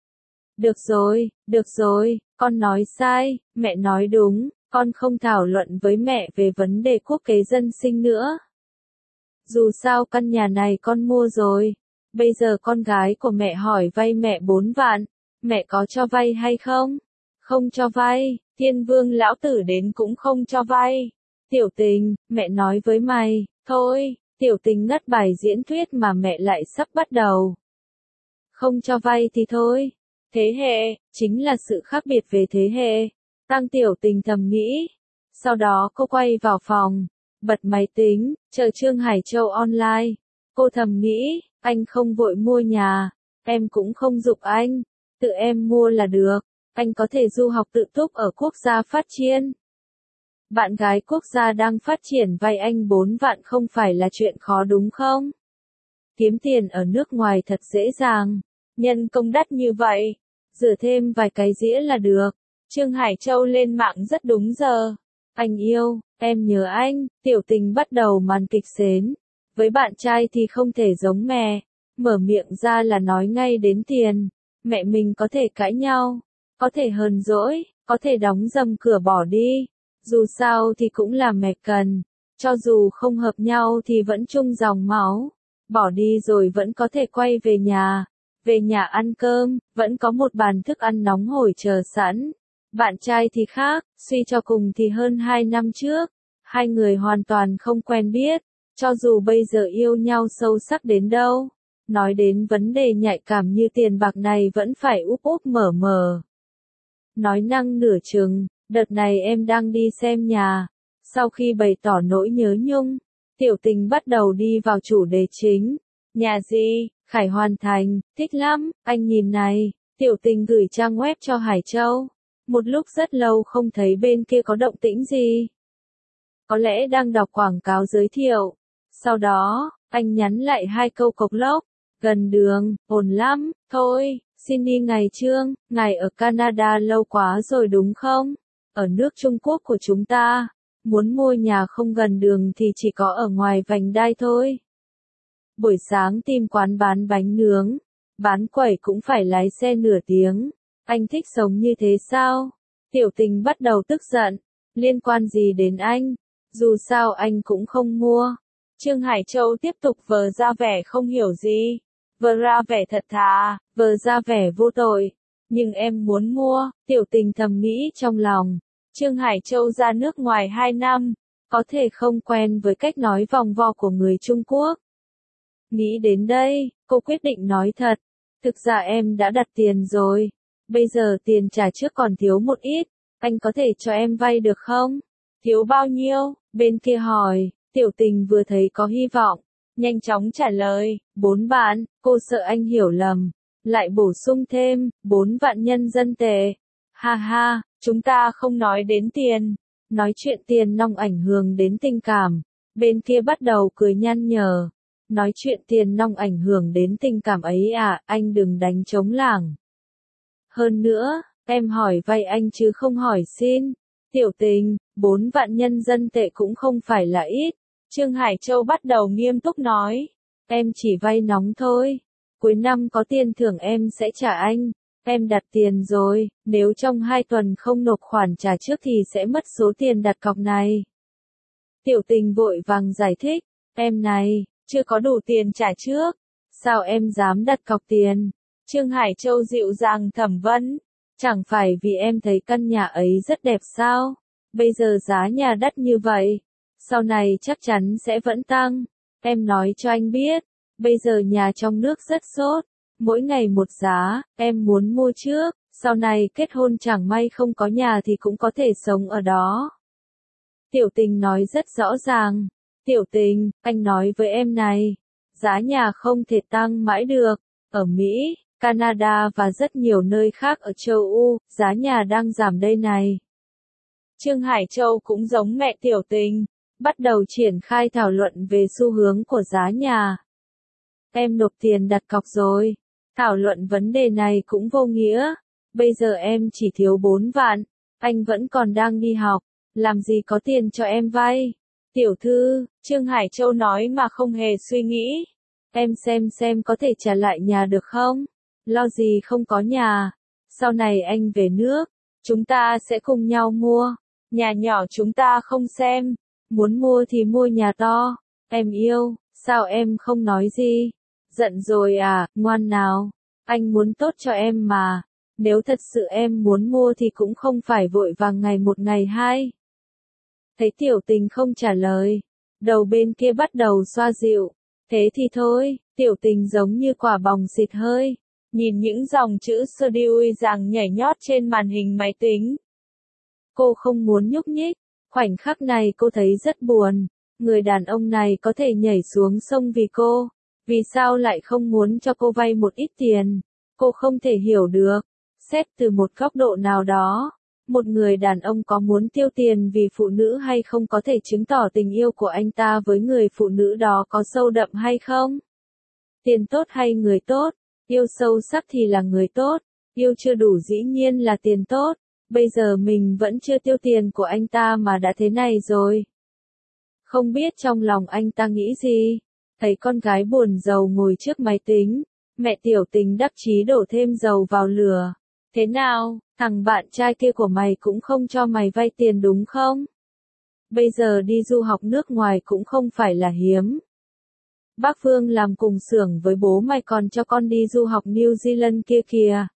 Được rồi, con nói sai, mẹ nói đúng, con không thảo luận với mẹ về vấn đề quốc kế dân sinh nữa. Dù sao căn nhà này con mua rồi. Bây giờ con gái của mẹ hỏi vay mẹ 4 vạn. Mẹ có cho vay hay không? Không cho vay, Thiên Vương lão tử đến cũng không cho vay. Tiểu Tình, mẹ nói với mày, thôi, Tiểu Tình ngắt bài diễn thuyết mà mẹ lại sắp bắt đầu. Không cho vay thì thôi. Thế hệ, chính là sự khác biệt về thế hệ. Tăng Tiểu Tình thầm nghĩ. Sau đó cô quay vào phòng, bật máy tính, chờ Trương Hải Châu online. Cô thầm nghĩ, anh không vội mua nhà, em cũng không giục anh, tự em mua là được, anh có thể du học tự túc ở quốc gia phát triển. Bạn gái quốc gia đang phát triển vay anh 4 vạn không phải là chuyện khó đúng không? Kiếm tiền ở nước ngoài thật dễ dàng, nhân công đắt như vậy, rửa thêm vài cái dĩa là được. Trương Hải Châu lên mạng rất đúng giờ. Anh yêu, em nhớ anh, Tiểu Tình bắt đầu màn kịch xến. Với bạn trai thì không thể giống mẹ, mở miệng ra là nói ngay đến tiền. Mẹ mình có thể cãi nhau, có thể hờn dỗi, có thể đóng dầm cửa bỏ đi. Dù sao thì cũng là mẹ cần, cho dù không hợp nhau thì vẫn chung dòng máu. Bỏ đi rồi vẫn có thể quay về nhà ăn cơm, vẫn có một bàn thức ăn nóng hổi chờ sẵn. Bạn trai thì khác, suy cho cùng thì hơn 2 năm trước, hai người hoàn toàn không quen biết, cho dù bây giờ yêu nhau sâu sắc đến đâu, nói đến vấn đề nhạy cảm như tiền bạc này vẫn phải úp úp mở mở. Nói năng nửa chừng, đợt này em đang đi xem nhà, sau khi bày tỏ nỗi nhớ nhung, Tiểu Tình bắt đầu đi vào chủ đề chính. Nhà gì? Khải Hoàn Thành, thích lắm, anh nhìn này. Tiểu Tình gửi trang web cho Hải Châu. Một lúc rất lâu không thấy bên kia có động tĩnh gì. Có lẽ đang đọc quảng cáo giới thiệu. Sau đó, anh nhắn lại 2 câu cộc lốc. Gần đường, ổn lắm, thôi, xin đi ngày Trương, ngài ở Canada lâu quá rồi đúng không? Ở nước Trung Quốc của chúng ta, muốn mua nhà không gần đường thì chỉ có ở ngoài vành đai thôi. Buổi sáng tìm quán bán bánh nướng, bán quẩy cũng phải lái xe nửa tiếng. Anh thích sống như thế sao? Tiểu Tình bắt đầu tức giận. Liên quan gì đến anh? Dù sao anh cũng không mua. Trương Hải Châu tiếp tục vờ ra vẻ không hiểu gì. Vờ ra vẻ thật thà, vờ ra vẻ vô tội. Nhưng em muốn mua, Tiểu Tình thầm nghĩ trong lòng. Trương Hải Châu ra nước ngoài 2 năm, có thể không quen với cách nói vòng vo của người Trung Quốc. Nghĩ đến đây, cô quyết định nói thật. Thực ra em đã đặt tiền rồi. Bây giờ tiền trả trước còn thiếu một ít, anh có thể cho em vay được không? Thiếu bao nhiêu? Bên kia hỏi, Tiểu Tình vừa thấy có hy vọng, nhanh chóng trả lời, 4 vạn, cô sợ anh hiểu lầm, lại bổ sung thêm, 4 vạn nhân dân tệ. Ha ha, chúng ta không nói đến tiền, nói chuyện tiền nong ảnh hưởng đến tình cảm. Bên kia bắt đầu cười nhăn nhở, nói chuyện tiền nong ảnh hưởng đến tình cảm ấy à, anh đừng đánh trống lảng. Hơn nữa, em hỏi vay anh chứ không hỏi xin. Tiểu Tình, 4 vạn nhân dân tệ cũng không phải là ít. Trương Hải Châu bắt đầu nghiêm túc nói. Em chỉ vay nóng thôi. Cuối năm có tiền thưởng em sẽ trả anh. Em đặt tiền rồi, nếu trong 2 tuần không nộp khoản trả trước thì sẽ mất số tiền đặt cọc này. Tiểu Tình vội vàng giải thích. Em này, chưa có đủ tiền trả trước. Sao em dám đặt cọc tiền? Trương Hải Châu dịu dàng thẩm vấn. Chẳng phải vì em thấy căn nhà ấy rất đẹp sao? Bây giờ giá nhà đắt như vậy. Sau này chắc chắn sẽ vẫn tăng. Em nói cho anh biết. Bây giờ nhà trong nước rất sốt. Mỗi ngày một giá, em muốn mua trước. Sau này kết hôn chẳng may không có nhà thì cũng có thể sống ở đó. Tiểu Tình nói rất rõ ràng. Tiểu Tình, anh nói với em này. Giá nhà không thể tăng mãi được. Ở Mỹ, Canada và rất nhiều nơi khác ở châu Âu, giá nhà đang giảm đây này. Trương Hải Châu cũng giống mẹ Tiểu Tình, bắt đầu triển khai thảo luận về xu hướng của giá nhà. Em nộp tiền đặt cọc rồi. Thảo luận vấn đề này cũng vô nghĩa. Bây giờ em chỉ thiếu 4 vạn. Anh vẫn còn đang đi học. Làm gì có tiền cho em vay. Tiểu thư, Trương Hải Châu nói mà không hề suy nghĩ. Em xem có thể trả lại nhà được không? Lo gì không có nhà. Sau này anh về nước, chúng ta sẽ cùng nhau mua. Nhà nhỏ chúng ta không xem. Muốn mua thì mua nhà to. Em yêu, Sao em không nói gì? Giận rồi à, ngoan nào. Anh muốn tốt cho em mà. Nếu thật sự em muốn mua thì cũng không phải vội vàng ngày một ngày hai. Thấy Tiểu Tình không trả lời. Đầu bên kia bắt đầu xoa dịu. Thế thì thôi, Tiểu Tình giống như quả bòng xịt hơi. Nhìn những dòng chữ studio rằng nhảy nhót trên màn hình máy tính. Cô không muốn nhúc nhích. Khoảnh khắc này cô thấy rất buồn. Người đàn ông này có thể nhảy xuống sông vì cô. Vì sao lại không muốn cho cô vay một ít tiền? Cô không thể hiểu được. Xét từ một góc độ nào đó, một người đàn ông có muốn tiêu tiền vì phụ nữ hay không có thể chứng tỏ tình yêu của anh ta với người phụ nữ đó có sâu đậm hay không? Tiền tốt hay người tốt? Yêu sâu sắc thì là người tốt, yêu chưa đủ dĩ nhiên là tiền tốt. Bây giờ mình vẫn chưa tiêu tiền của anh ta mà đã thế này rồi. Không biết trong lòng anh ta nghĩ gì? Thấy con gái buồn rầu ngồi trước máy tính, mẹ Tiểu Tình đắc chí đổ thêm dầu vào lửa. Thế nào, thằng bạn trai kia của mày cũng không cho mày vay tiền đúng không? Bây giờ đi du học nước ngoài cũng không phải là hiếm. Bác Phương làm cùng xưởng với bố mày còn cho con đi du học New Zealand kia kìa.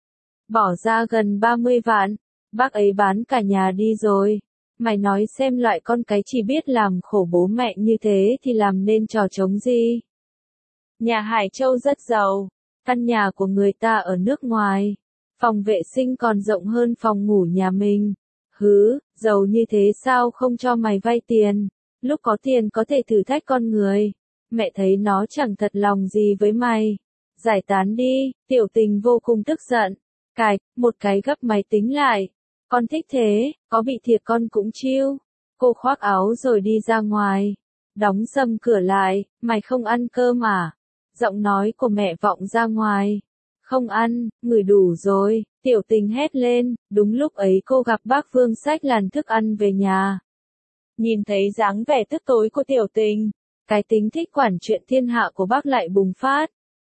Bỏ ra gần 30 vạn, bác ấy bán cả nhà đi rồi. Mày nói xem loại con cái chỉ biết làm khổ bố mẹ như thế thì làm nên trò trống gì? Nhà Hải Châu rất giàu, căn nhà của người ta ở nước ngoài. Phòng vệ sinh còn rộng hơn phòng ngủ nhà mình. Hứ, giàu như thế sao không cho mày vay tiền? Lúc có tiền có thể thử thách con người. Mẹ thấy nó chẳng thật lòng gì với mày. Giải tán đi, Tiểu Tình vô cùng tức giận. Cài, một cái gấp máy tính lại. Con thích thế, có bị thiệt con cũng chill. Cô khoác áo rồi đi ra ngoài. Đóng sầm cửa lại, mày không ăn cơm à? Giọng nói của mẹ vọng ra ngoài. Không ăn, ngửi đủ rồi, Tiểu Tình hét lên, đúng lúc ấy cô gặp bác Phương xách làn thức ăn về nhà. Nhìn thấy dáng vẻ tức tối của Tiểu Tình, cái tính thích quản chuyện thiên hạ của bác lại bùng phát.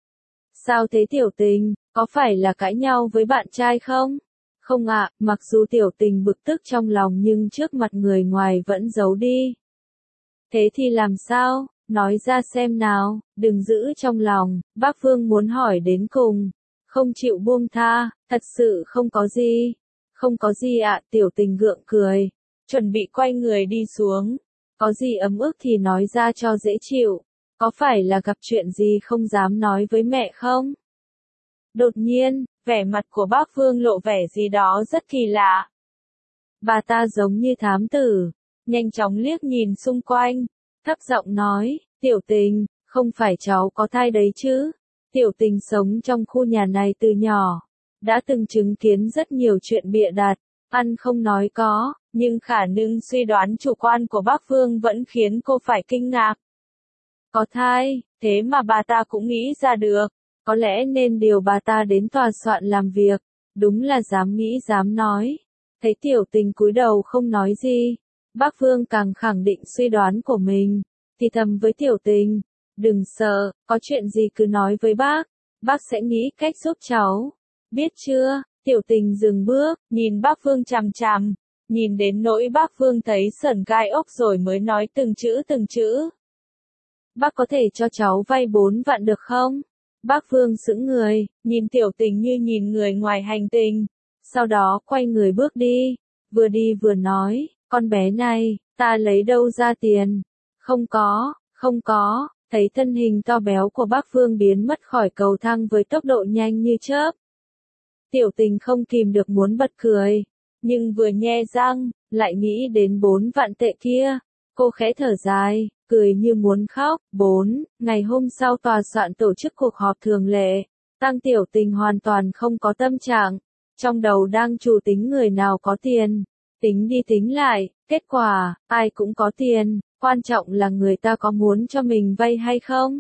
Sao thế Tiểu Tình, có phải là cãi nhau với bạn trai không? Không ạ, mặc dù Tiểu Tình bực tức trong lòng nhưng trước mặt người ngoài vẫn giấu đi. Thế thì làm sao, nói ra xem nào, đừng giữ trong lòng, bác Phương muốn hỏi đến cùng. Không chịu buông tha, thật sự không có gì. Không có gì ạ, Tiểu Tình gượng cười. Chuẩn bị quay người đi xuống. Có gì ấm ức thì nói ra cho dễ chịu. Có phải là gặp chuyện gì không dám nói với mẹ không? Đột nhiên, vẻ mặt của bác Phương lộ vẻ gì đó rất kỳ lạ. Bà ta giống như thám tử, nhanh chóng liếc nhìn xung quanh, thấp giọng nói, Tiểu Tình, không phải cháu có thai đấy chứ? Tiểu Tình sống trong khu nhà này từ nhỏ, đã từng chứng kiến rất nhiều chuyện bịa đặt, ăn không nói có, nhưng khả năng suy đoán chủ quan của bác Phương vẫn khiến cô phải kinh ngạc. Có thai, thế mà bà ta cũng nghĩ ra được, có lẽ nên điều bà ta đến tòa soạn làm việc, đúng là dám nghĩ dám nói. Thấy Tiểu Tình cúi đầu không nói gì, bác Phương càng khẳng định suy đoán của mình, thì thầm với Tiểu Tình. Đừng sợ, có chuyện gì cứ nói với bác sẽ nghĩ cách giúp cháu. Biết chưa? Tiểu Tình dừng bước, nhìn bác Phương chằm chằm, nhìn đến nỗi bác Phương thấy sởn gai ốc rồi mới nói từng chữ. Bác có thể cho cháu vay 4 vạn được không? Bác Phương sững người, nhìn Tiểu Tình như nhìn người ngoài hành tinh. Sau đó quay người bước vừa đi vừa nói, con bé này, ta lấy đâu ra tiền? Không có. Thấy thân hình to béo của bác Phương biến mất khỏi cầu thang với tốc độ nhanh như chớp. Tiểu Tình không kìm được muốn bật cười, nhưng vừa nhe răng, lại nghĩ đến 4 vạn tệ kia. Cô khẽ thở dài, cười như muốn khóc. 4. Ngày hôm sau tòa soạn tổ chức cuộc họp thường lệ. Tăng Tiểu Tình hoàn toàn không có tâm trạng. Trong đầu đang chủ tính người nào có tiền. Tính đi tính lại, kết quả, ai cũng có tiền. Quan trọng là người ta có muốn cho mình vay hay không?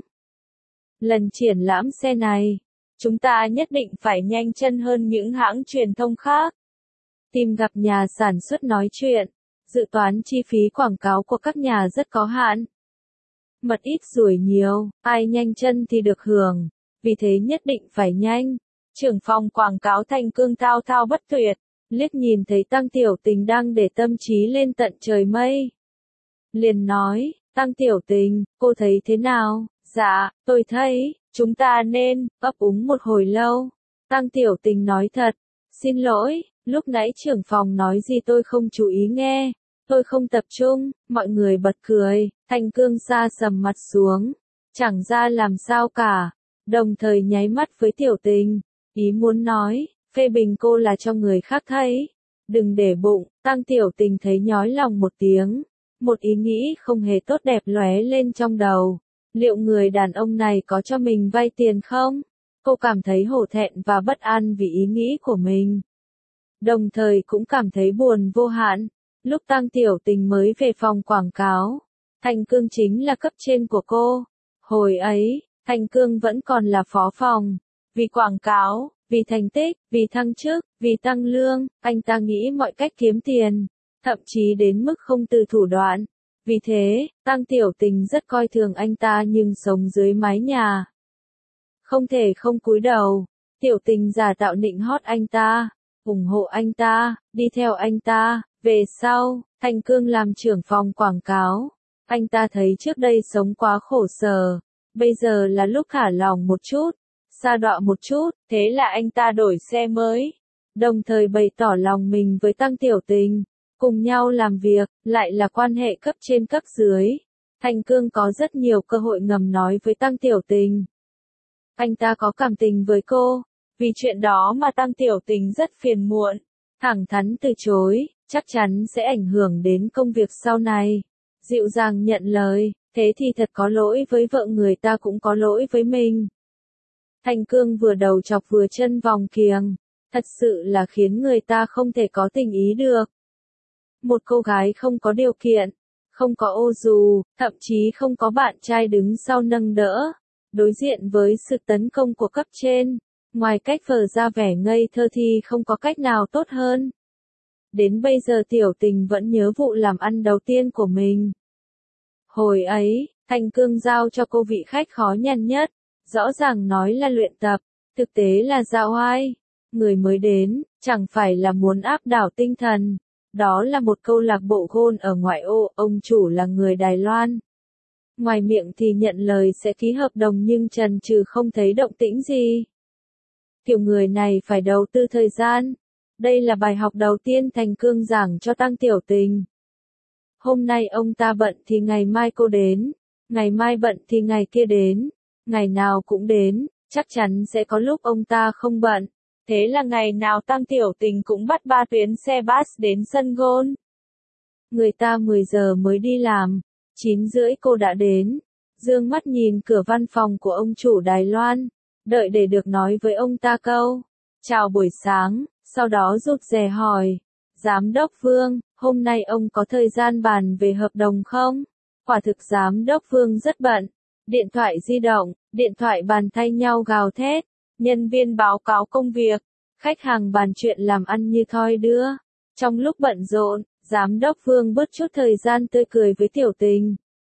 Lần triển lãm xe này, chúng ta nhất định phải nhanh chân hơn những hãng truyền thông khác. Tìm gặp nhà sản xuất nói chuyện, dự toán chi phí quảng cáo của các nhà rất có hạn. Mật ít ruồi nhiều, ai nhanh chân thì được hưởng, vì thế nhất định phải nhanh. Trưởng phòng quảng cáo Thanh Cương thao thao bất tuyệt, liếc nhìn thấy Tăng Tiểu Tình đang để tâm trí lên tận trời mây. Liền nói, Tăng Tiểu Tình, cô thấy thế nào? Dạ, tôi thấy, chúng ta nên, ấp úng một hồi lâu. Tăng Tiểu Tình nói thật, xin lỗi, lúc nãy trưởng phòng nói gì tôi không chú ý nghe, tôi không tập trung, mọi người bật cười, Thanh Cương sa sầm mặt xuống, chẳng ra làm sao cả, đồng thời nháy mắt với Tiểu Tình, ý muốn nói, phê bình cô là cho người khác thấy, đừng để bụng, Tăng Tiểu Tình thấy nhói lòng một tiếng, một ý nghĩ không hề tốt đẹp lóe lên trong đầu, liệu người đàn ông này có cho mình vay tiền không? Cô cảm thấy hổ thẹn và bất an vì ý nghĩ của mình. Đồng thời cũng cảm thấy buồn vô hạn. Lúc Tăng Tiểu Tình mới về phòng quảng cáo, Thanh Cương chính là cấp trên của cô. Hồi ấy, Thanh Cương vẫn còn là phó phòng. Vì quảng cáo, vì thành tích, vì thăng chức, vì tăng lương, anh ta nghĩ mọi cách kiếm tiền, thậm chí đến mức không từ thủ đoạn. Vì thế, Tăng Tiểu Tình rất coi thường anh ta nhưng sống dưới mái nhà. Không thể không cúi đầu, Tiểu Tình giả tạo nịnh hót anh ta, ủng hộ anh ta, đi theo anh ta. Về sau, Thanh Cương làm trưởng phòng quảng cáo. Anh ta thấy trước đây sống quá khổ sở, bây giờ là lúc thả lỏng một chút, sa đọa một chút, thế là anh ta đổi xe mới. Đồng thời bày tỏ lòng mình với Tăng Tiểu Tình, cùng nhau làm việc, lại là quan hệ cấp trên cấp dưới. Thanh Cương có rất nhiều cơ hội ngầm nói với Tăng Tiểu Tình. Anh ta có cảm tình với cô, vì chuyện đó mà Tăng Tiểu Tình rất phiền muộn, thẳng thắn từ chối, chắc chắn sẽ ảnh hưởng đến công việc sau này. Dịu dàng nhận lời, thế thì thật có lỗi với vợ người ta cũng có lỗi với mình. Thanh Cương vừa đầu chọc vừa chân vòng kiềng, thật sự là khiến người ta không thể có tình ý được. Một cô gái không có điều kiện, không có ô dù, thậm chí không có bạn trai đứng sau nâng đỡ, đối diện với sự tấn công của cấp trên, ngoài cách vờ ra vẻ ngây thơ thì không có cách nào tốt hơn. Đến bây giờ Tiểu Tình vẫn nhớ vụ làm ăn đầu tiên của mình. Hồi ấy, Thanh Cương giao cho cô vị khách khó nhằn nhất, rõ ràng nói là luyện tập, thực tế là dạo oai. Người mới đến, chẳng phải là muốn áp đảo tinh thần. Đó là một câu lạc bộ gôn ở ngoại ô, ông chủ là người Đài Loan. Ngoài miệng thì nhận lời sẽ ký hợp đồng nhưng chần chừ không thấy động tĩnh gì. Kiểu người này phải đầu tư thời gian. Đây là bài học đầu tiên Thanh Cương giảng cho Tăng Tiểu Tình. Hôm nay ông ta bận thì ngày mai cô đến, ngày mai bận thì ngày kia đến, ngày nào cũng đến, chắc chắn sẽ có lúc ông ta không bận. Thế là ngày nào Tăng Tiểu Tình cũng bắt 3 tuyến xe bus đến sân golf. Người ta 10 giờ mới đi làm, 9 rưỡi cô đã đến, dương mắt nhìn cửa văn phòng của ông chủ Đài Loan, đợi để được nói với ông ta câu chào buổi sáng, sau đó rụt rè hỏi, Giám đốc Vương, hôm nay ông có thời gian bàn về hợp đồng không? Quả thực Giám đốc Vương rất bận, điện thoại di động, điện thoại bàn thay nhau gào thét, nhân viên báo cáo công việc, khách hàng bàn chuyện làm ăn như thoi đưa. Trong lúc bận rộn, Giám đốc Vương bớt chút thời gian tươi cười với Tiểu Tình.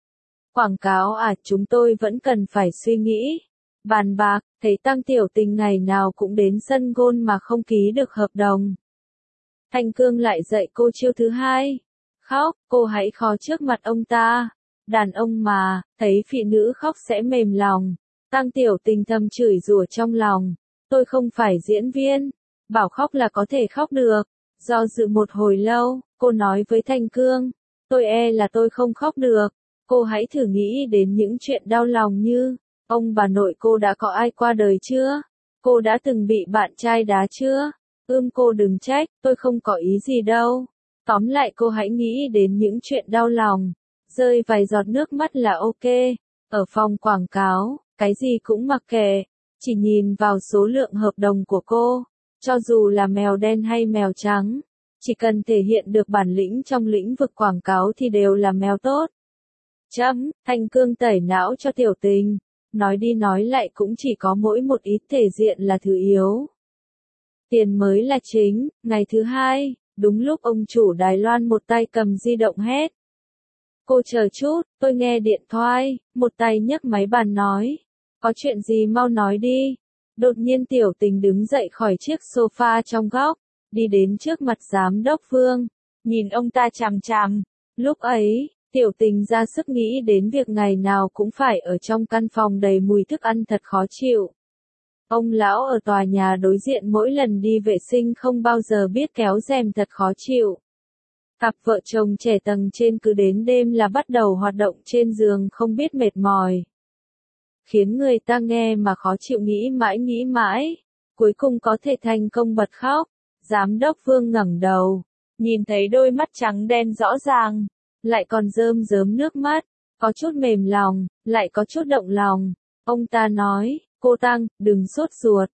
Quảng cáo à, chúng tôi vẫn cần phải suy nghĩ. Bàn bạc, thấy Tăng Tiểu Tình ngày nào cũng đến sân golf mà không ký được hợp đồng. Thanh Cương lại dạy cô chiêu thứ hai. Khóc, cô hãy khó trước mặt ông ta. Đàn ông mà, thấy phụ nữ khóc sẽ mềm lòng. Tăng Tiểu Tình thầm chửi rủa trong lòng. Tôi không phải diễn viên. Bảo khóc là có thể khóc được. Do dự một hồi lâu, cô nói với Thanh Cương. Tôi e là tôi không khóc được. Cô hãy thử nghĩ đến những chuyện đau lòng như, ông bà nội cô đã có ai qua đời chưa? Cô đã từng bị bạn trai đá chưa? Cô đừng trách, tôi không có ý gì đâu. Tóm lại cô hãy nghĩ đến những chuyện đau lòng. Rơi vài giọt nước mắt là ok. Ở phòng quảng cáo, cái gì cũng mặc kệ. Chỉ nhìn vào số lượng hợp đồng của cô. Cho dù là mèo đen hay mèo trắng. Chỉ cần thể hiện được bản lĩnh trong lĩnh vực quảng cáo thì đều là mèo tốt. Thanh Cương tẩy não cho Tiểu Tình. Nói đi nói lại cũng chỉ có mỗi một ít thể diện là thứ yếu. Tiền mới là chính. Ngày thứ hai, đúng lúc ông chủ Đài Loan một tay cầm di động hét. Cô chờ chút, tôi nghe điện thoại, một tay nhấc máy bàn nói. Có chuyện gì mau nói đi. Đột nhiên Tiểu Tình đứng dậy khỏi chiếc sofa trong góc, đi đến trước mặt Giám đốc Vương, nhìn ông ta chằm chằm. Lúc ấy, Tiểu Tình ra sức nghĩ đến việc ngày nào cũng phải ở trong căn phòng đầy mùi thức ăn thật khó chịu. Ông lão ở tòa nhà đối diện mỗi lần đi vệ sinh không bao giờ biết kéo rèm thật khó chịu. Cặp vợ chồng trẻ tầng trên cứ đến đêm là bắt đầu hoạt động trên giường không biết mệt mỏi. Khiến người ta nghe mà khó chịu nghĩ mãi, cuối cùng có thể thành công bật khóc. Giám đốc Vương ngẩng đầu, nhìn thấy đôi mắt trắng đen rõ ràng, lại còn rơm rớm nước mắt, có chút mềm lòng, lại có chút động lòng. Ông ta nói, cô Tăng, đừng sốt ruột,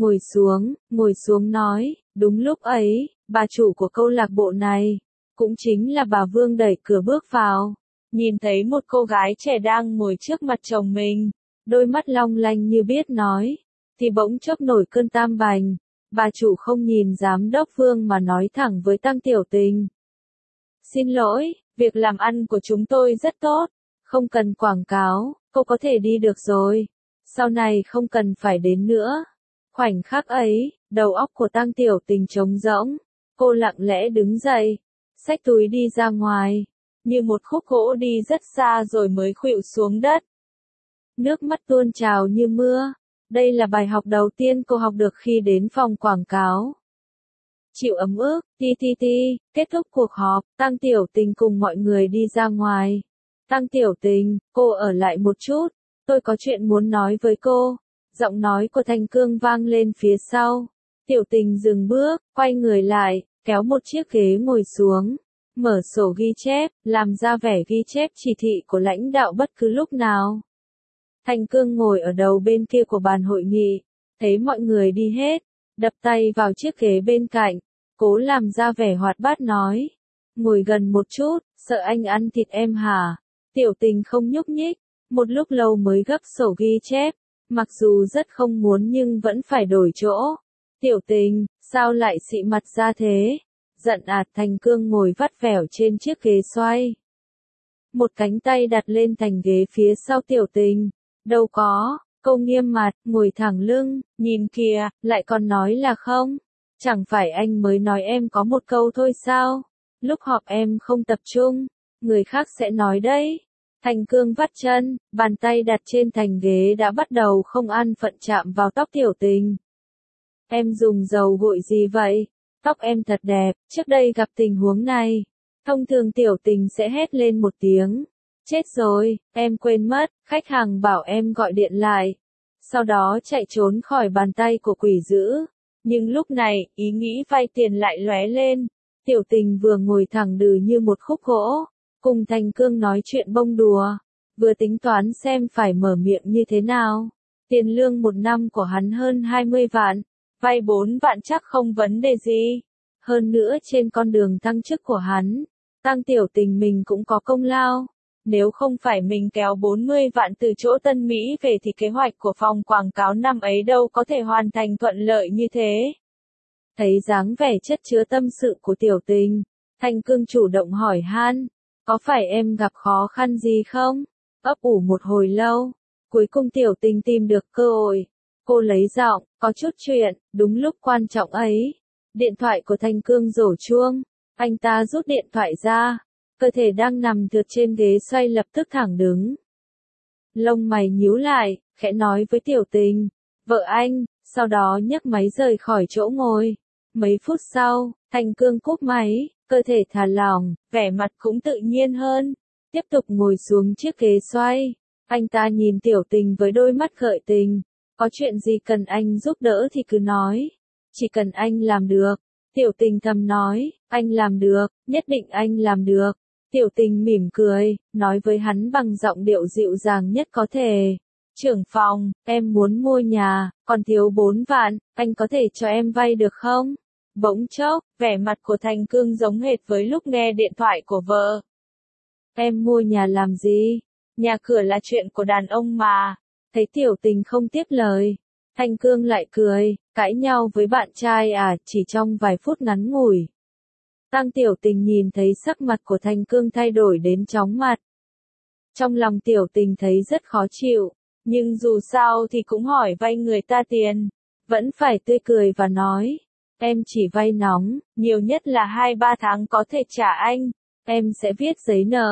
ngồi xuống nói. Đúng lúc ấy, bà chủ của câu lạc bộ này, cũng chính là bà Vương đẩy cửa bước vào, nhìn thấy một cô gái trẻ đang ngồi trước mặt chồng mình, đôi mắt long lanh như biết nói, thì bỗng chốc nổi cơn tam bành. Bà chủ không nhìn giám đốc Vương mà nói thẳng với Tăng Tiểu Tình. Xin lỗi, việc làm ăn của chúng tôi rất tốt, không cần quảng cáo, cô có thể đi được rồi. Sau này không cần phải đến nữa. Khoảnh khắc ấy, đầu óc của Tăng Tiểu Tình trống rỗng, cô lặng lẽ đứng dậy, xách túi đi ra ngoài, như một khúc gỗ đi rất xa rồi mới khuỵu xuống đất. Nước mắt tuôn trào như mưa. Đây là bài học đầu tiên cô học được khi đến phòng quảng cáo. Chịu ấm ức, kết thúc cuộc họp, Tăng Tiểu Tình cùng mọi người đi ra ngoài. Tăng Tiểu Tình, cô ở lại một chút, tôi có chuyện muốn nói với cô. Giọng nói của Thanh Cương vang lên phía sau. Tiểu Tình dừng bước, quay người lại, kéo một chiếc ghế ngồi xuống, mở sổ ghi chép, làm ra vẻ ghi chép chỉ thị của lãnh đạo bất cứ lúc nào. Thanh Cương ngồi ở đầu bên kia của bàn hội nghị, thấy mọi người đi hết, đập tay vào chiếc ghế bên cạnh, cố làm ra vẻ hoạt bát nói, ngồi gần một chút, sợ anh ăn thịt em hả? Tiểu Tình không nhúc nhích, một lúc lâu mới gấp sổ ghi chép, mặc dù rất không muốn nhưng vẫn phải đổi chỗ. Tiểu Tình, sao lại xị mặt ra thế? Giận Thanh Cương ngồi vắt vẻo trên chiếc ghế xoay. Một cánh tay đặt lên thành ghế phía sau Tiểu Tình. Đâu có, câu nghiêm mặt, ngồi thẳng lưng, nhìn kìa, lại còn nói là không. Chẳng phải anh mới nói em có một câu thôi sao? Lúc họp em không tập trung, người khác sẽ nói đấy. Thanh Cương vắt chân, bàn tay đặt trên thành ghế đã bắt đầu không an phận chạm vào tóc Tiểu Tình. Em dùng dầu gội gì vậy? Tóc em thật đẹp, trước đây gặp tình huống này. Thông thường Tiểu Tình sẽ hét lên một tiếng. Chết rồi, em quên mất, khách hàng bảo em gọi điện lại. Sau đó chạy trốn khỏi bàn tay của quỷ dữ. Nhưng lúc này, ý nghĩ vay tiền lại lóe lên. Tiểu Tình vừa ngồi thẳng đừ như một khúc gỗ, cùng Thanh Cương nói chuyện bông đùa, vừa tính toán xem phải mở miệng như thế nào. Tiền lương một năm của hắn hơn 20 vạn, vay 4 vạn chắc không vấn đề gì. Hơn nữa trên con đường thăng chức của hắn, Tăng Tiểu Tình mình cũng có công lao. Nếu không phải mình kéo 40 vạn từ chỗ Tân Mỹ về thì kế hoạch của phòng quảng cáo năm ấy đâu có thể hoàn thành thuận lợi như thế. Thấy dáng vẻ chất chứa tâm sự của Tiểu Tình, Thanh Cương chủ động hỏi han, có phải em gặp khó khăn gì không? Ấp ủ một hồi lâu, cuối cùng Tiểu Tình tìm được cơ hội. Cô lấy giọng, có chút chuyện, đúng lúc quan trọng ấy. Điện thoại của Thanh Cương rổ chuông, anh ta rút điện thoại ra. Cơ thể đang nằm thượt trên ghế xoay lập tức thẳng đứng. Lông mày nhíu lại, khẽ nói với Tiểu Tình, vợ anh, sau đó nhấc máy rời khỏi chỗ ngồi. Mấy phút sau, Thanh Cương cúp máy, cơ thể thả lỏng, vẻ mặt cũng tự nhiên hơn. Tiếp tục ngồi xuống chiếc ghế xoay. Anh ta nhìn Tiểu Tình với đôi mắt gợi tình. Có chuyện gì cần anh giúp đỡ thì cứ nói. Chỉ cần anh làm được. Tiểu Tình thầm nói, anh làm được, nhất định anh làm được. Tiểu Tình mỉm cười, nói với hắn bằng giọng điệu dịu dàng nhất có thể. Trưởng phòng, em muốn mua nhà, còn thiếu 4 vạn, anh có thể cho em vay được không? Bỗng chốc, vẻ mặt của Thanh Cương giống hệt với lúc nghe điện thoại của vợ. Em mua nhà làm gì? Nhà cửa là chuyện của đàn ông mà. Thấy Tiểu Tình không tiếp lời, Thanh Cương lại cười, cãi nhau với bạn trai chỉ trong vài phút ngắn ngủi. Tăng Tiểu Tình nhìn thấy sắc mặt của Thanh Cương thay đổi đến chóng mặt. Trong lòng Tiểu Tình thấy rất khó chịu, nhưng dù sao thì cũng hỏi vay người ta tiền, vẫn phải tươi cười và nói, em chỉ vay nóng, nhiều nhất là 2-3 tháng có thể trả anh, em sẽ viết giấy nợ.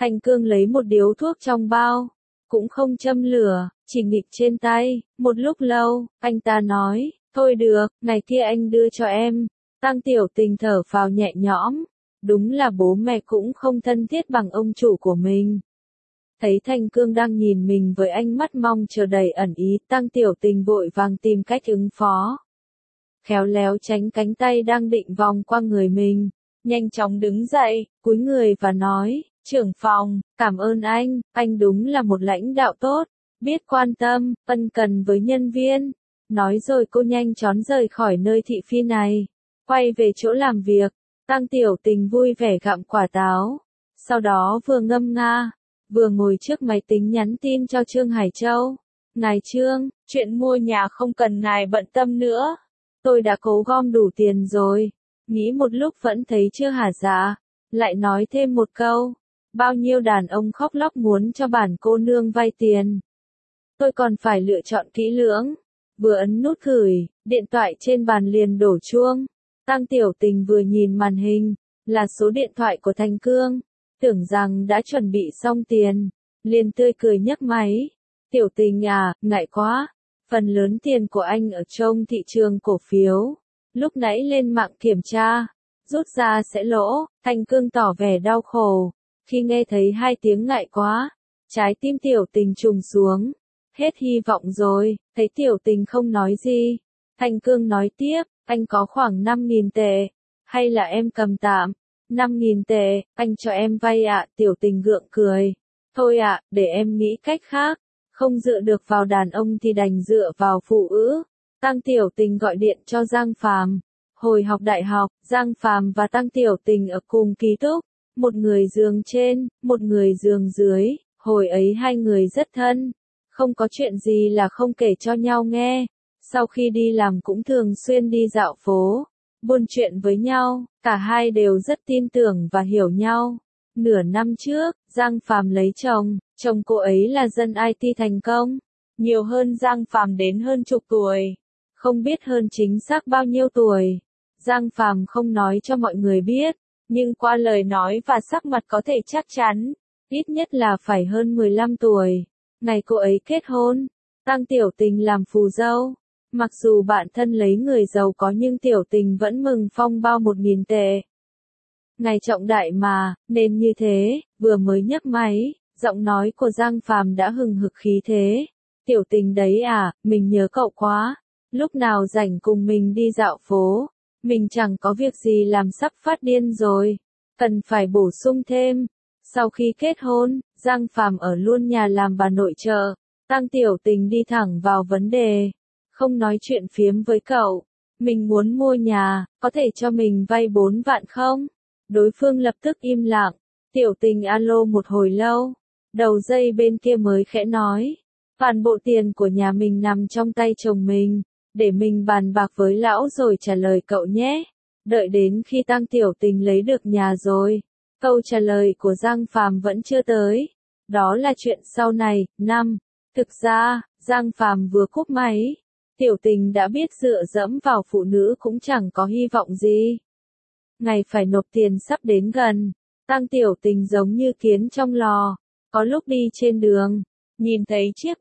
Thanh Cương lấy một điếu thuốc trong bao, cũng không châm lửa, chỉ nghịch trên tay, một lúc lâu, anh ta nói, thôi được, ngày kia anh đưa cho em. Tăng Tiểu Tình thở phào nhẹ nhõm, đúng là bố mẹ cũng không thân thiết bằng ông chủ của mình. Thấy Thanh Cương đang nhìn mình với ánh mắt mong chờ đầy ẩn ý, Tăng Tiểu Tình vội vàng tìm cách ứng phó. Khéo léo tránh cánh tay đang định vòng qua người mình, nhanh chóng đứng dậy, cúi người và nói, trưởng phòng, cảm ơn anh đúng là một lãnh đạo tốt, biết quan tâm, ân cần với nhân viên. Nói rồi cô nhanh chóng rời khỏi nơi thị phi này, quay về chỗ làm việc. Tăng Tiểu Tình vui vẻ gặm quả táo, sau đó vừa ngâm nga, vừa ngồi trước máy tính nhắn tin cho Trương Hải Châu. Ngài Trương, chuyện mua nhà không cần ngài bận tâm nữa. Tôi đã cố gom đủ tiền rồi. Nghĩ một lúc vẫn thấy chưa hả dạ. Lại nói thêm một câu. Bao nhiêu đàn ông khóc lóc muốn cho bản cô nương vay tiền. Tôi còn phải lựa chọn kỹ lưỡng. Vừa ấn nút gửi, điện thoại trên bàn liền đổ chuông. Tăng Tiểu Tình vừa nhìn màn hình, là số điện thoại của Thanh Cương. Tưởng rằng đã chuẩn bị xong tiền, liền tươi cười nhấc máy. Tiểu Tình à, ngại quá. Phần lớn tiền của anh ở trong thị trường cổ phiếu. Lúc nãy lên mạng kiểm tra, rút ra sẽ lỗ. Thanh Cương tỏ vẻ đau khổ. Khi nghe thấy hai tiếng ngại quá, trái tim Tiểu Tình trùng xuống. Hết hy vọng rồi, thấy Tiểu Tình không nói gì. Thanh Cương nói tiếp, anh có khoảng 5.000 tệ. Hay là em cầm tạm? 5.000 tệ, anh cho em vay ạ. Tiểu Tình gượng cười. Thôi ạ, để em nghĩ cách khác. Không dựa được vào đàn ông thì đành dựa vào phụ nữ. Tăng Tiểu Tình gọi điện cho Giang Phàm. Hồi học đại học, Giang Phàm và Tăng Tiểu Tình ở cùng ký túc. Một người giường trên, một người giường dưới. Hồi ấy hai người rất thân. Không có chuyện gì là không kể cho nhau nghe. Sau khi đi làm cũng thường xuyên đi dạo phố, buôn chuyện với nhau, cả hai đều rất tin tưởng và hiểu nhau. Nửa năm trước, Giang Phàm lấy chồng, chồng cô ấy là dân IT thành công, nhiều hơn Giang Phàm đến hơn chục tuổi. Không biết hơn chính xác bao nhiêu tuổi. Giang Phàm không nói cho mọi người biết, nhưng qua lời nói và sắc mặt có thể chắc chắn, ít nhất là phải hơn 15 tuổi. Ngày cô ấy kết hôn, Tăng Tiểu Tình làm phù dâu. Mặc dù bạn thân lấy người giàu có nhưng Tiểu Tình vẫn mừng phong bao 1.000 tệ. Ngày trọng đại mà, nên như thế, vừa mới nhấc máy, giọng nói của Giang Phàm đã hừng hực khí thế. Tiểu Tình đấy à, mình nhớ cậu quá. Lúc nào rảnh cùng mình đi dạo phố. Mình chẳng có việc gì làm sắp phát điên rồi. Cần phải bổ sung thêm. Sau khi kết hôn, Giang Phàm ở luôn nhà làm bà nội trợ. Tăng Tiểu Tình đi thẳng vào vấn đề. Không nói chuyện phiếm với cậu. Mình muốn mua nhà, có thể cho mình vay 4 vạn không? Đối phương lập tức im lặng. Tiểu Tình alo một hồi lâu. Đầu dây bên kia mới khẽ nói. Toàn bộ tiền của nhà mình nằm trong tay chồng mình. Để mình bàn bạc với lão rồi trả lời cậu nhé. Đợi đến khi Tăng Tiểu Tình lấy được nhà rồi. Câu trả lời của Giang Phàm vẫn chưa tới. Đó là chuyện sau này. Thực ra, Giang Phàm vừa cúp máy. Tiểu Tình đã biết dựa dẫm vào phụ nữ cũng chẳng có hy vọng gì. Ngày phải nộp tiền sắp đến gần. Tăng Tiểu Tình giống như kiến trong lò. Có lúc đi trên đường, nhìn thấy chiếc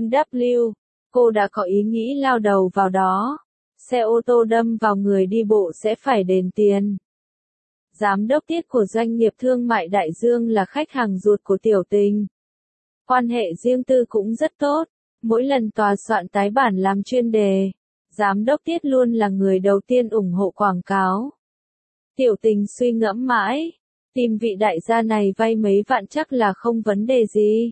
BMW, cô đã có ý nghĩ lao đầu vào đó. Xe ô tô đâm vào người đi bộ sẽ phải đền tiền. Giám đốc Tiết của doanh nghiệp thương mại Đại Dương là khách hàng ruột của Tiểu Tình. Quan hệ riêng tư cũng rất tốt. Mỗi lần tòa soạn tái bản làm chuyên đề, Giám đốc Tiết luôn là người đầu tiên ủng hộ quảng cáo. Tiểu Tình suy ngẫm mãi, tìm vị đại gia này vay mấy vạn chắc là không vấn đề gì.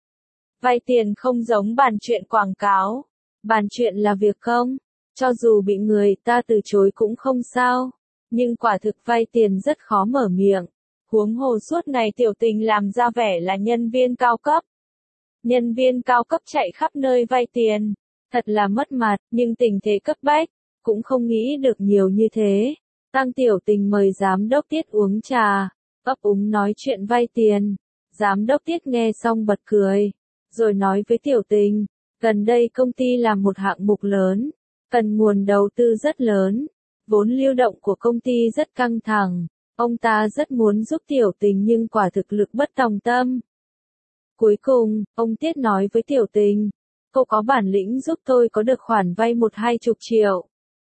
Vay tiền không giống bàn chuyện quảng cáo. Bàn chuyện là việc công, cho dù bị người ta từ chối cũng không sao. Nhưng quả thực vay tiền rất khó mở miệng. Huống hồ suốt ngày Tiểu Tình làm ra vẻ là nhân viên cao cấp. Nhân viên cao cấp chạy khắp nơi vay tiền. Thật là mất mặt, nhưng tình thế cấp bách. Cũng không nghĩ được nhiều như thế. Tăng Tiểu Tình mời giám đốc Tiết uống trà. Ấp úng nói chuyện vay tiền. Giám đốc Tiết nghe xong bật cười. Rồi nói với Tiểu Tình. Gần đây công ty làm một hạng mục lớn. Cần nguồn đầu tư rất lớn. Vốn lưu động của công ty rất căng thẳng. Ông ta rất muốn giúp Tiểu Tình nhưng quả thực lực bất tòng tâm. Cuối cùng, ông Tiết nói với Tiểu Tình, cô có bản lĩnh giúp tôi có được khoản vay 1-20 triệu.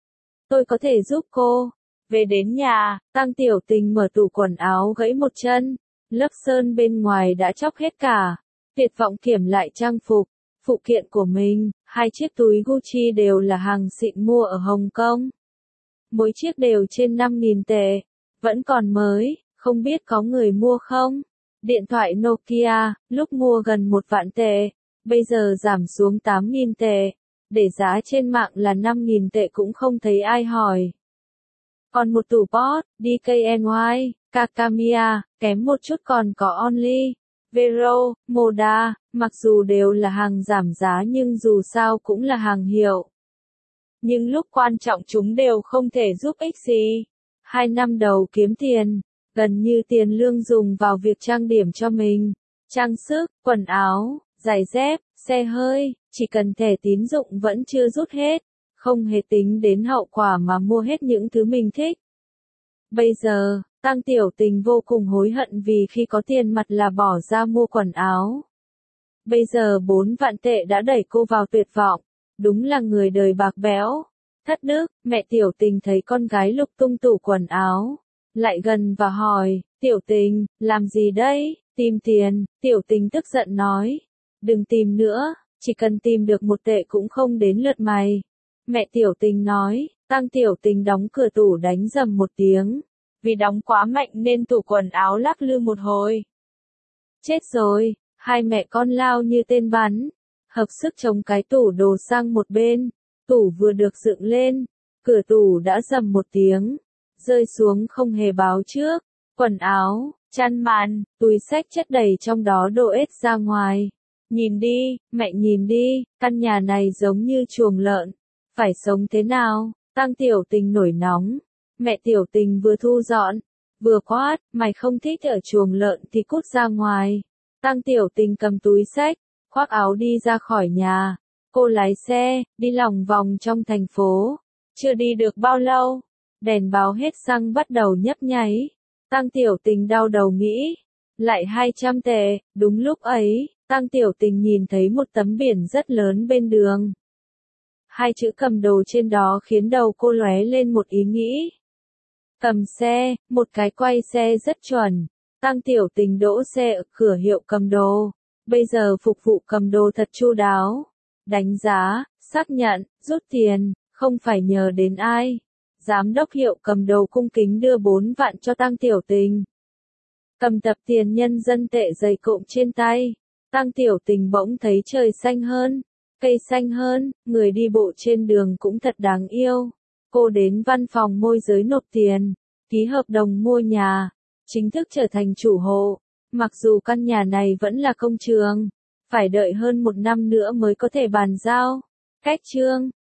Tôi có thể giúp cô. Về đến nhà, Tăng Tiểu Tình mở tủ quần áo gãy một chân, lớp sơn bên ngoài đã chóc hết cả. Tuyệt vọng kiểm lại trang phục, phụ kiện của mình, 2 chiếc túi Gucci đều là hàng xịn mua ở Hồng Kông. Mỗi chiếc đều trên 5.000 tệ, vẫn còn mới, không biết có người mua không? Điện thoại Nokia, lúc mua gần 1 vạn tệ, bây giờ giảm xuống 8.000 tệ, để giá trên mạng là 5.000 tệ cũng không thấy ai hỏi. Còn một tủ Porsche, DKNY, Kakamiya, kém một chút còn có Only, Vero, Moda, mặc dù đều là hàng giảm giá nhưng dù sao cũng là hàng hiệu. Nhưng lúc quan trọng chúng đều không thể giúp ích gì. 2 năm đầu kiếm tiền, gần như tiền lương dùng vào việc trang điểm cho mình, trang sức, quần áo, giày dép, xe hơi, chỉ cần thẻ tín dụng vẫn chưa rút hết, không hề tính đến hậu quả mà mua hết những thứ mình thích. Bây giờ, Tăng Tiểu Tình vô cùng hối hận vì khi có tiền mặt là bỏ ra mua quần áo. Bây giờ 4 vạn tệ đã đẩy cô vào tuyệt vọng, đúng là người đời bạc bẽo. Thất đức, mẹ Tiểu Tình thấy con gái lục tung tủ quần áo, lại gần và hỏi, Tiểu Tình, làm gì đây? Tìm tiền. Tiểu Tình tức giận nói, đừng tìm nữa, chỉ cần tìm được 1 tệ cũng không đến lượt mày. Mẹ Tiểu Tình nói, Tăng Tiểu Tình đóng cửa tủ đánh rầm một tiếng, vì đóng quá mạnh nên tủ quần áo lắc lư một hồi. Chết rồi, hai mẹ con lao như tên bắn, hợp sức chống cái tủ đồ sang một bên. Tủ vừa được dựng lên, cửa tủ đã rầm một tiếng, rơi xuống không hề báo trước. Quần áo, chăn màn, túi xách chất đầy trong đó đổ ếch ra ngoài. Nhìn đi, mẹ nhìn đi, căn nhà này giống như chuồng lợn. Phải sống thế nào? Tăng Tiểu Tình nổi nóng. Mẹ Tiểu Tình vừa thu dọn, vừa quát, mày không thích ở chuồng lợn thì cút ra ngoài. Tăng Tiểu Tình cầm túi xách, khoác áo đi ra khỏi nhà. Cô lái xe, đi lòng vòng trong thành phố. Chưa đi được bao lâu, đèn báo hết xăng bắt đầu nhấp nháy. Tăng Tiểu Tình đau đầu nghĩ, lại 200 tệ, đúng lúc ấy, Tăng Tiểu Tình nhìn thấy một tấm biển rất lớn bên đường. 2 chữ cầm đồ trên đó khiến đầu cô lóe lên một ý nghĩ. Cầm xe, một cái quay xe rất chuẩn. Tăng Tiểu Tình đỗ xe ở cửa hiệu cầm đồ. Bây giờ phục vụ cầm đồ thật chu đáo. Đánh giá, xác nhận, rút tiền, không phải nhờ đến ai. Giám đốc hiệu cầm đồ cung kính đưa 4 vạn cho Tăng Tiểu Tình. Cầm tập tiền nhân dân tệ dày cộm trên tay. Tăng Tiểu Tình bỗng thấy trời xanh hơn, cây xanh hơn, người đi bộ trên đường cũng thật đáng yêu. Cô đến văn phòng môi giới nộp tiền, ký hợp đồng mua nhà, chính thức trở thành chủ hộ. Mặc dù căn nhà này vẫn là công trường, phải đợi hơn 1 năm nữa mới có thể bàn giao. Cách chương